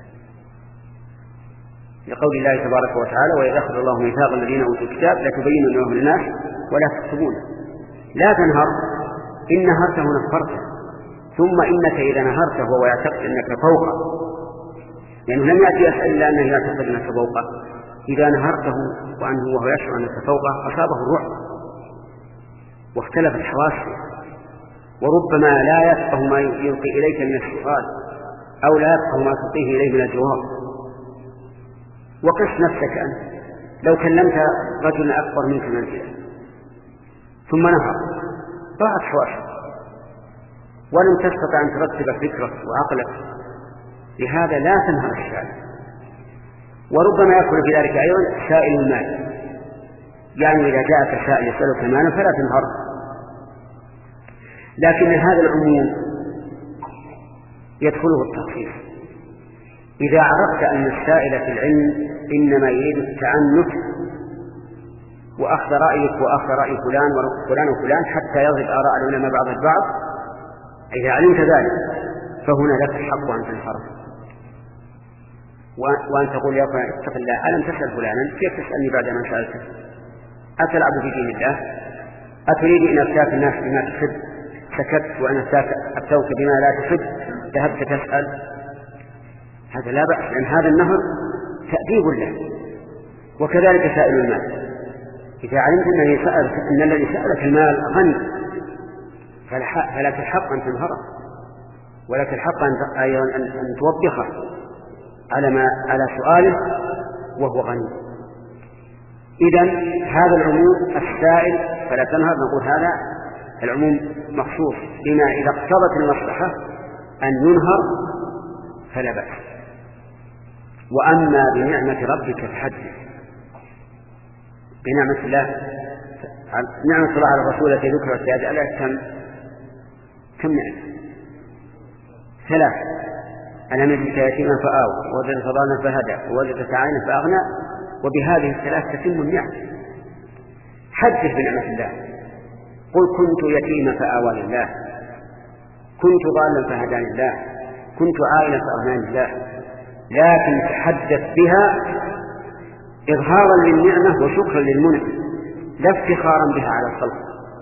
Speaker 1: لقول الله تبارك وتعالى: وإذا أخذ الله ميثاق الذين أوتوا الكتاب لتبيننه للناس ولا تكتمونه. لا تنهر، إن نهرته نفرته، ثم إنك إذا نهرته وهو يعتقد أنك فوقه، لأنه لم يأتي يسأل إلا أنه يعتقد أنك فوقه، إذا نهرته وأنه وهو يشعر أنك فوقه أصابه الرعب واختلفت حواسه، وربما لا يفقه ما يلقي إليك من السؤال أو لا يفقه ما تلقيه إليه من الجواب. وقس نفسك أنت لو كلمت رجلا أكبر منك منزلا ثم نهر ضاعت حواسك ولم تستطع أن ترتب فكرك وعقلك، لهذا لا تنهر السائل. وربما يكون في ذلك أيضا سائل المال، يعني إذا جاءك سائل يسألك مالا فلا تنهر. لكن هذا العموم يدخله التخصيص. إذا عرفت أن السائل في العلم إنما يريد التعنت وأخذ رأيك وأخذ رأي فلان وفلان وفلان حتى يضرب آراء العلماء بعض البعض، إذا علمت ذلك فهنا لك الحق أن تنحرف وأن تقول: يا فلان اتق الله، ألم تسأل فلانا؟ كيف تسألني بعد ما سألته؟ أتلعب في دين الله؟ أتريد أن أفتاك الناس بما تحب سكت، وأن أفتوك بما لا تحب ذهبت تسأل؟ هذا لا بأس، لأن هذا النهر تأديب له. وكذلك سائل المال، إذا علمت أن, سأل أن الذي سألك المال غني فلك الحق أن تنهره، ولك الحق أيضا أن, أن توبخه على, ما على سؤاله وهو غني. إذن هذا العموم السائل فلا تنهر، نقول هذا العموم مخصوص بما إذا اقتضت المصلحة أن ينهر فلا بأس. وأما بنعمة ربك فحدث. بنعمة الله، نعمة الله على الرسول التي ذكرت في هذه الآية كم كم نعمة؟ ثلاث: ألم يجدك يتيما فآوى، ووجدك ضالا فهدى، ووجدك عائلا فأغنى. وبهذه الثلاث تتم النعمة. حدث بنعمة الله. قل كنت يتيما فآوى لله، كنت ضالا فهداني الله، كنت عائلا فأغناني الله. لكن تحدث بها إظهارا للنعمة وشكرا للمنعم، لا افتخارا بها على الخلق،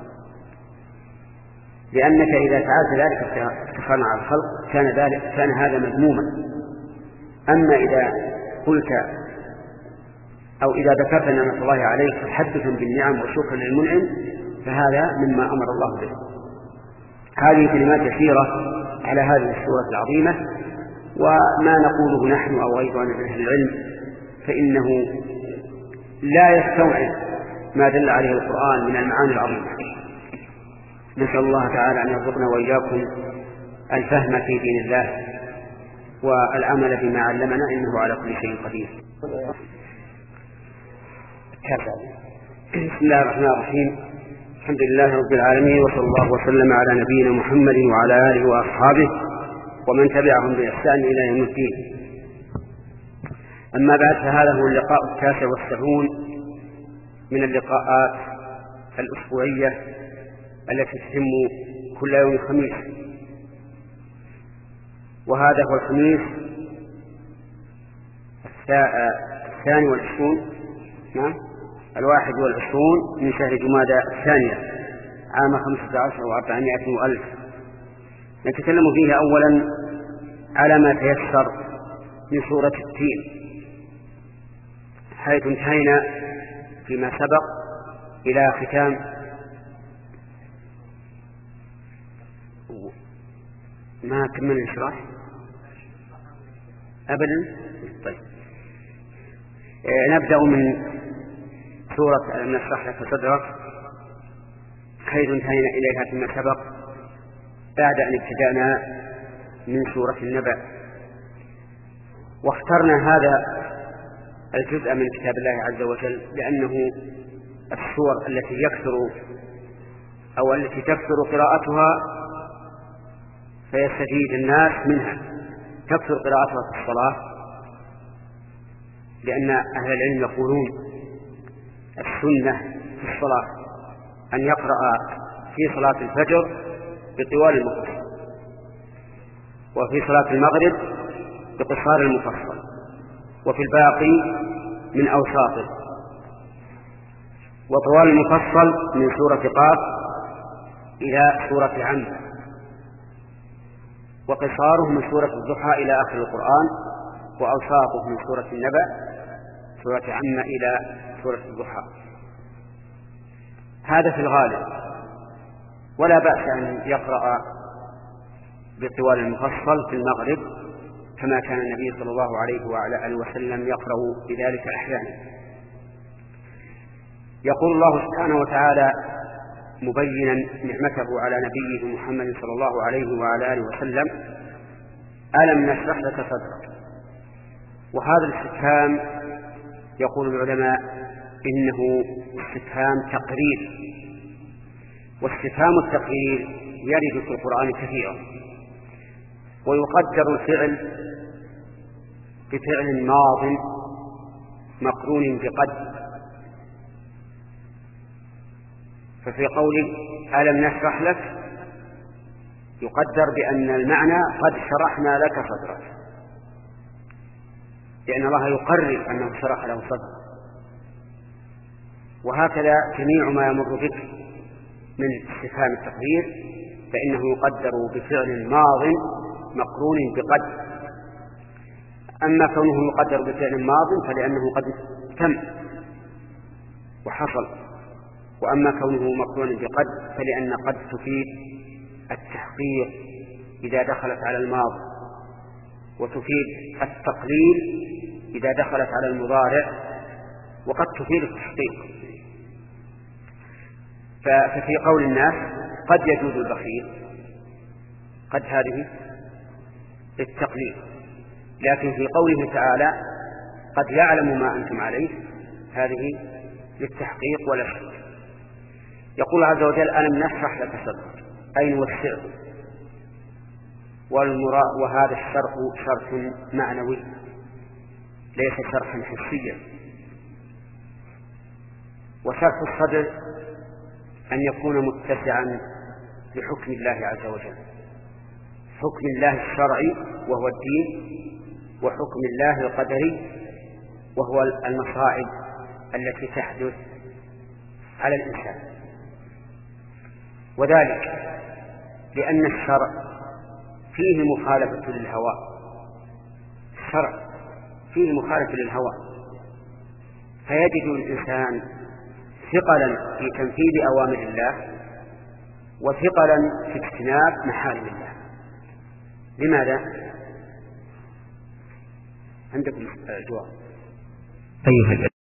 Speaker 1: لأنك إذا فعلت ذلك افتخارا على الخلق كان ذلك كان هذا مذموما. أما إذا قلت أو إذا ذكرت نعمة الله عليك تحدثا بالنعم وشكرا للمنعم فهذا مما أمر الله به. هذه كلمات يسيرة على هذه السورة العظيمة، وما نقوله نحن أو غيرنا من أهل العلم فإنه لا يستوعب ما دل عليه القرآن من المعاني العظيمة. نسأل الله تعالى أن يرزقنا وإياكم الفهم في دين الله والعمل بما علمنا، إنه على كل شيء قدير. بسم الله الرحمن الرحيم. الحمد لله رب العالمين، وصلى الله وسلم على نبينا محمد وعلى آله وأصحابه ومن تبعهم بإحسان إلى يوم الدين. أما بعد، فهذا هو اللقاء التاسع والسبعون من اللقاءات الأسبوعية التي تتم كل يوم خميس، وهذا هو الخميس الثاني والعشرون نعم الواحد والعشرون من شهر جمادى الثانية عام خمسة عشر وأربعمائة وألف. نتكلم فيه أولا على ما تيسر من سورة التين، حيث انتهينا فيما سبق إلى ختام ما كمل الشرح أبدا. طيب، نبدأ من سورة ألم نشرح لك صدرك، حيث انتهينا إليها فيما سبق بعد أن ابتدأنا من سورة النبأ. واخترنا هذا الجزء من كتاب الله عز وجل لأنه السور التي يكثر أو التي تكثر قراءتها فيستفيد الناس منها، تكثر قراءتها في الصلاة، لأن أهل العلم يقولون السنة في الصلاة أن يقرأ في صلاة الفجر بطوال المفصل، وفي صلاة المغرب بقصار المفصل، وفي الباقي من أوساطه. وطوال المفصل من سورة قاف إلى سورة عم، وقصاره من سورة الضحى إلى آخر القرآن، وأوساطه من سورة النبأ سورة عم إلى سورة الضحى. هذا في الغالب، ولا بأس أن يقرأ بطوال المفصل في المغرب كما كان النبي صلى الله عليه وعلى آله وسلم يقرأ بذلك أحيانا. يقول الله سبحانه وتعالى مبينا نعمته على نبيه محمد صلى الله عليه وعلى آله وسلم: ألم نشرح لك صدرك. وهذا الاستفهام يقول العلماء إنه استفهام تقرير، واستفهام التقرير يرد في القرآن كثيرا، ويقدر الفعل بفعل ماض مقرون بقد. ففي قوله ألم نشرح لك يقدر بأن المعنى قد شرحنا لك صدرك، لأن الله يقرر أنه شرح له صدرك. وهكذا جميع ما يمر بك من استفهام التقرير فإنه يقدر بفعل ماض مقرون بقد. أما كونه يقدر بفعل ماض فلأنه قد تم وحصل، وأما كونه مقرون بقد فلأن قد تفيد التحقيق إذا دخلت على الماضي، وتفيد التقليل إذا دخلت على المضارع، وقد تفيد التحقيق. ففي قول الناس قد يجوز البخيل، قد هذه للتقليل، لكن في قوله تعالى قد يعلم ما أنتم عليه هذه للتحقيق ولا شك. يقول عز وجل ألم نشرح لك صدرك أي نوسعه، وهذا الشرح شرح معنوي ليس شرحا حسيا. وشرح الصدر أن يكون متسعا لحكم الله عز وجل، حكم الله الشرعي وهو الدين، وحكم الله القدري وهو المصائب التي تحدث على الإنسان. وذلك لأن الشرع فيه مخالفة للهوى، الشرع فيه مخالفة للهوى، فيجد الإنسان ثقلا في تنفيذ أوامر الله وثقلا في اجتناب محارم الله. لماذا؟ عندكم جواب.
Speaker 2: أيها